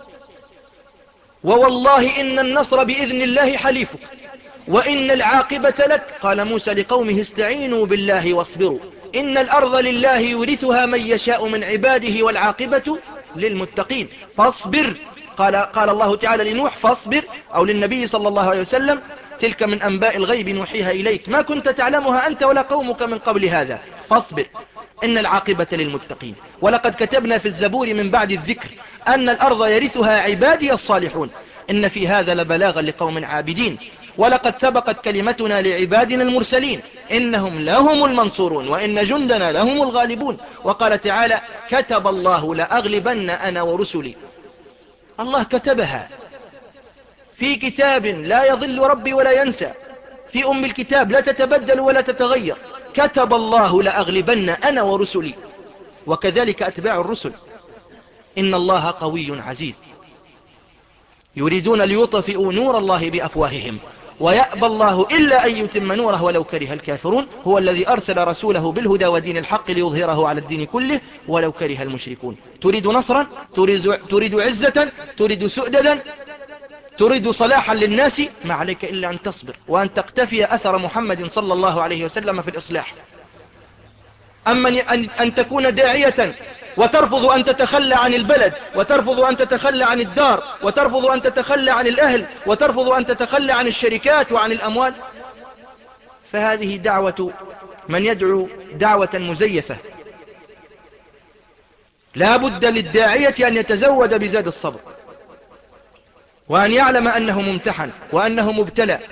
S1: ووالله إن النصر بإذن الله حليفك، وإن العاقبة لك. قال موسى لقومه استعينوا بالله واصبروا إن الأرض لله يورثها من يشاء من عباده والعاقبة للمتقين فاصبر. قال, قال الله تعالى لنوح فاصبر، أو للنبي صلى الله عليه وسلم تلك من أنباء الغيب نوحيها إليك ما كنت تعلمها أنت ولا قومك من قبل هذا فاصبر إن العاقبة للمتقين. ولقد كتبنا في الزبور من بعد الذكر أن الأرض يرثها عبادي الصالحون، إن في هذا لبلاغا لقوم عابدين. ولقد سبقت كلمتنا لعبادنا المرسلين إنهم لهم المنصورون وإن جندنا لهم الغالبون. وقال تعالى كتب الله لأغلبن أنا ورسلي. الله كتبها في كتاب لا يضل ربي ولا ينسى، في أم الكتاب لا تتبدل ولا تتغير. كتب الله لأغلبن أنا ورسلي، وكذلك أتباع الرسل. إن الله قوي عزيز، يريدون ليطفئوا نور الله بأفواههم ويأبى الله إلا أن يتم نوره ولو كره الكافرون. هو الذي أرسل رسوله بالهدى ودين الحق ليظهره على الدين كله ولو كره المشركون. تريد نصرا، تريد, تريد عزة، تريد سؤددا، تريد صلاحا للناس، ما عليك إلا أن تصبر وأن تقتفي أثر محمد صلى الله عليه وسلم في الإصلاح. أما أن تكون داعية وترفض أن تتخلى عن البلد، وترفض أن تتخلى عن الدار، وترفض أن تتخلى عن الأهل، وترفض أن تتخلى عن الشركات وعن الأموال، فهذه دعوة من يدعو دعوة مزيفة. لا بد للداعية أن يتزود بزاد الصبر، وأن يعلم أنه ممتحن وأنه مبتلى.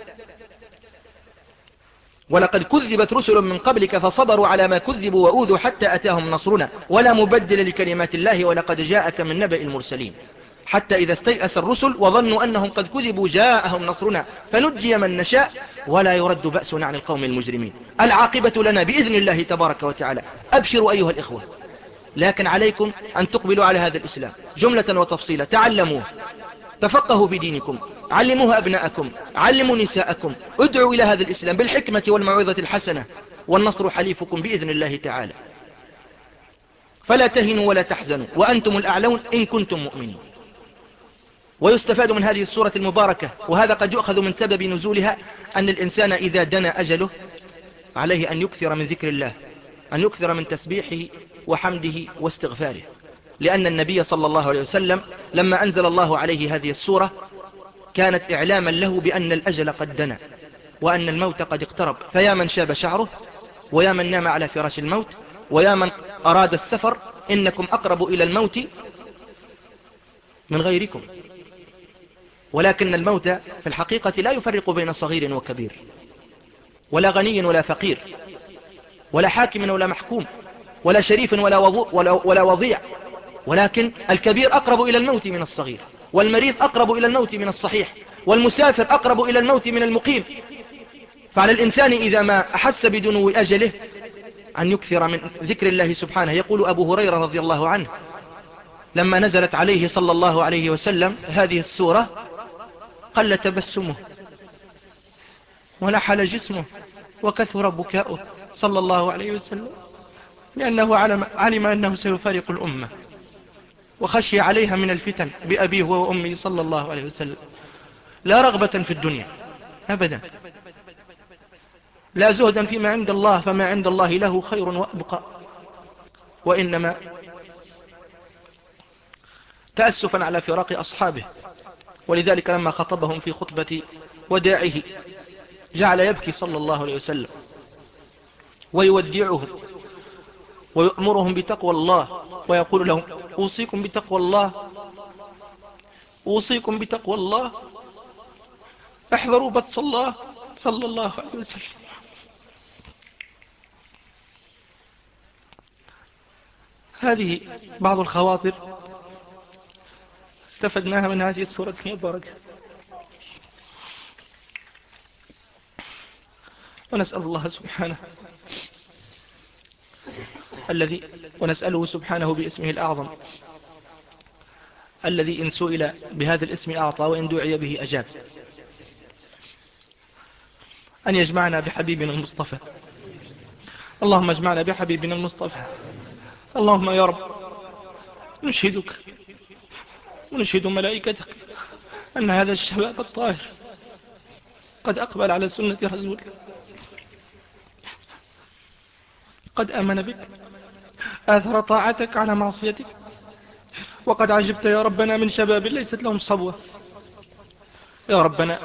S1: ولقد كذبت رسل من قبلك فصبروا على ما كذبوا وأوذوا حتى أتاهم نصرنا ولا مبدل لكلمات الله ولقد جاءك من نبأ المرسلين. حتى إذا استيأس الرسل وظنوا أنهم قد كذبوا جاءهم نصرنا فنجي من نشاء ولا يرد بأسنا عن القوم المجرمين. العاقبة لنا بإذن الله تبارك وتعالى. أبشروا أيها الإخوة، لكن عليكم أن تقبلوا على هذا الإسلام جملة وتفصيلا. تعلموه، تفقهوا بدينكم، علموه أبناءكم، علموا نساءكم، ادعوا إلى هذا الإسلام بالحكمة والموعظة الحسنة، والنصر حليفكم بإذن الله تعالى. فلا تهنوا ولا تحزنوا وأنتم الأعلون إن كنتم مؤمنين. ويستفاد من هذه السورة المباركة، وهذا قد يؤخذ من سبب نزولها، أن الإنسان إذا دنا أجله عليه أن يكثر من ذكر الله، أن يكثر من تسبيحه وحمده واستغفاره. لأن النبي صلى الله عليه وسلم لما أنزل الله عليه هذه السورة كانت إعلاما له بأن الأجل قد دنا وأن الموت قد اقترب. فيا من شاب شعره، ويا من نام على فراش الموت، ويا من أراد السفر، إنكم أقرب إلى الموت من غيركم. ولكن الموت في الحقيقة لا يفرق بين صغير وكبير، ولا غني ولا فقير، ولا حاكم ولا محكوم. ولا شريف ولا, وضو ولا, ولا وضيع، ولكن الكبير أقرب إلى الموت من الصغير، والمريض أقرب إلى الموت من الصحيح، والمسافر أقرب إلى الموت من المقيم. فعلى الإنسان إذا ما أحس بدنو أجله أن يكثر من ذكر الله سبحانه. يقول أبو هريرة رضي الله عنه لما نزلت عليه صلى الله عليه وسلم هذه السورة قل تبسمه ونحل جسمه وكثر بكاؤه صلى الله عليه وسلم، لأنه علم, علم أنه سيفارق الأمة، وخشي عليها من الفتن بأبيه وأمه صلى الله عليه وسلم. لا رغبة في الدنيا أبدا، لا زهدا فيما عند الله، فما عند الله له خير وأبقى، وإنما تأسفا على فراق أصحابه. ولذلك لما خطبهم في خطبة وداعه جعل يبكي صلى الله عليه وسلم ويودعهم ويأمرهم بتقوى الله، ويقول لهم أوصيكم بتقوى الله، أوصيكم بتقوى الله، احذروا بطش الله صلى الله عليه وسلم. هذه بعض الخواطر استفدناها من هذه السورة المباركة، ونسأل الله سبحانه الذي ونسأله سبحانه باسمه الأعظم الذي إن سئل بهذا الاسم أعطى وإن دعي به أجاب، أن يجمعنا بحبيبنا المصطفى. اللهم اجمعنا بحبيبنا المصطفى. اللهم يا رب نشهدك ونشهد ملائكتك أن هذا الشباب الطاهر قد أقبل على سنة رسولك، قد آمن بك، آثر طاعتك على معصيتك، وقد عجبت يا ربنا من شباب ليست لهم صبوة. يا ربنا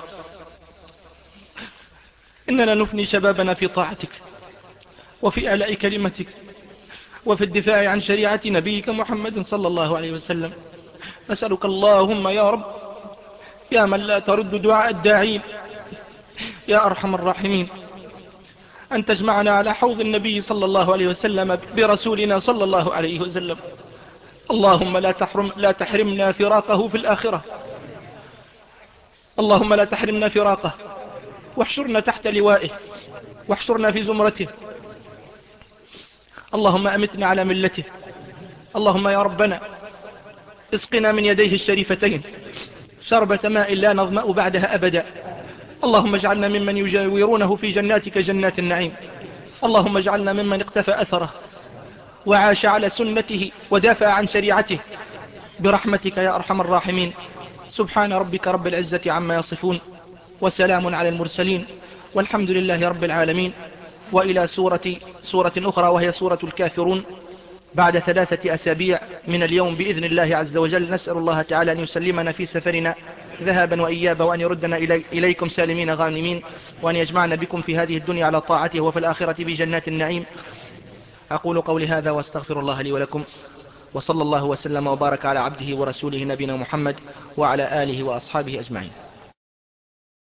S1: إننا نفني شبابنا في طاعتك وفي إعلاء كلمتك وفي الدفاع عن شريعة نبيك محمد صلى الله عليه وسلم. نسألك اللهم يا رب يا من لا ترد دعاء الداعين يا أرحم الراحمين أن تجمعنا على حوض النبي صلى الله عليه وسلم برسولنا صلى الله عليه وسلم. اللهم لا تحرم لا تحرمنا فراقه في الآخرة، اللهم لا تحرمنا فراقه، واحشرنا تحت لوائه، واحشرنا في زمرته. اللهم أمتنا على ملته. اللهم يا ربنا اسقنا من يديه الشريفتين شربة ماء لا نظمأ بعدها أبدا. اللهم اجعلنا ممن يجاورونه في جناتك جنات النعيم. اللهم اجعلنا ممن اقتفى أثره وعاش على سنته ودافع عن شريعته برحمتك يا أرحم الراحمين. سبحان ربك رب العزة عما يصفون، وسلام على المرسلين، والحمد لله رب العالمين. وإلى سورة, سورة أخرى وهي سورة الكافرون بعد ثلاثة أسابيع من اليوم بإذن الله عز وجل. نسأل الله تعالى أن يسلمنا في سفرنا ذهابا وإيابا، وأن يردنا إلي إليكم سالمين غانمين، وأن يجمعنا بكم في هذه الدنيا على طاعته وفي الآخرة بجنات النعيم. أقول قولي هذا واستغفر الله لي ولكم، وصلى الله وسلم وبارك على عبده ورسوله نبينا محمد وعلى آله وأصحابه أجمعين.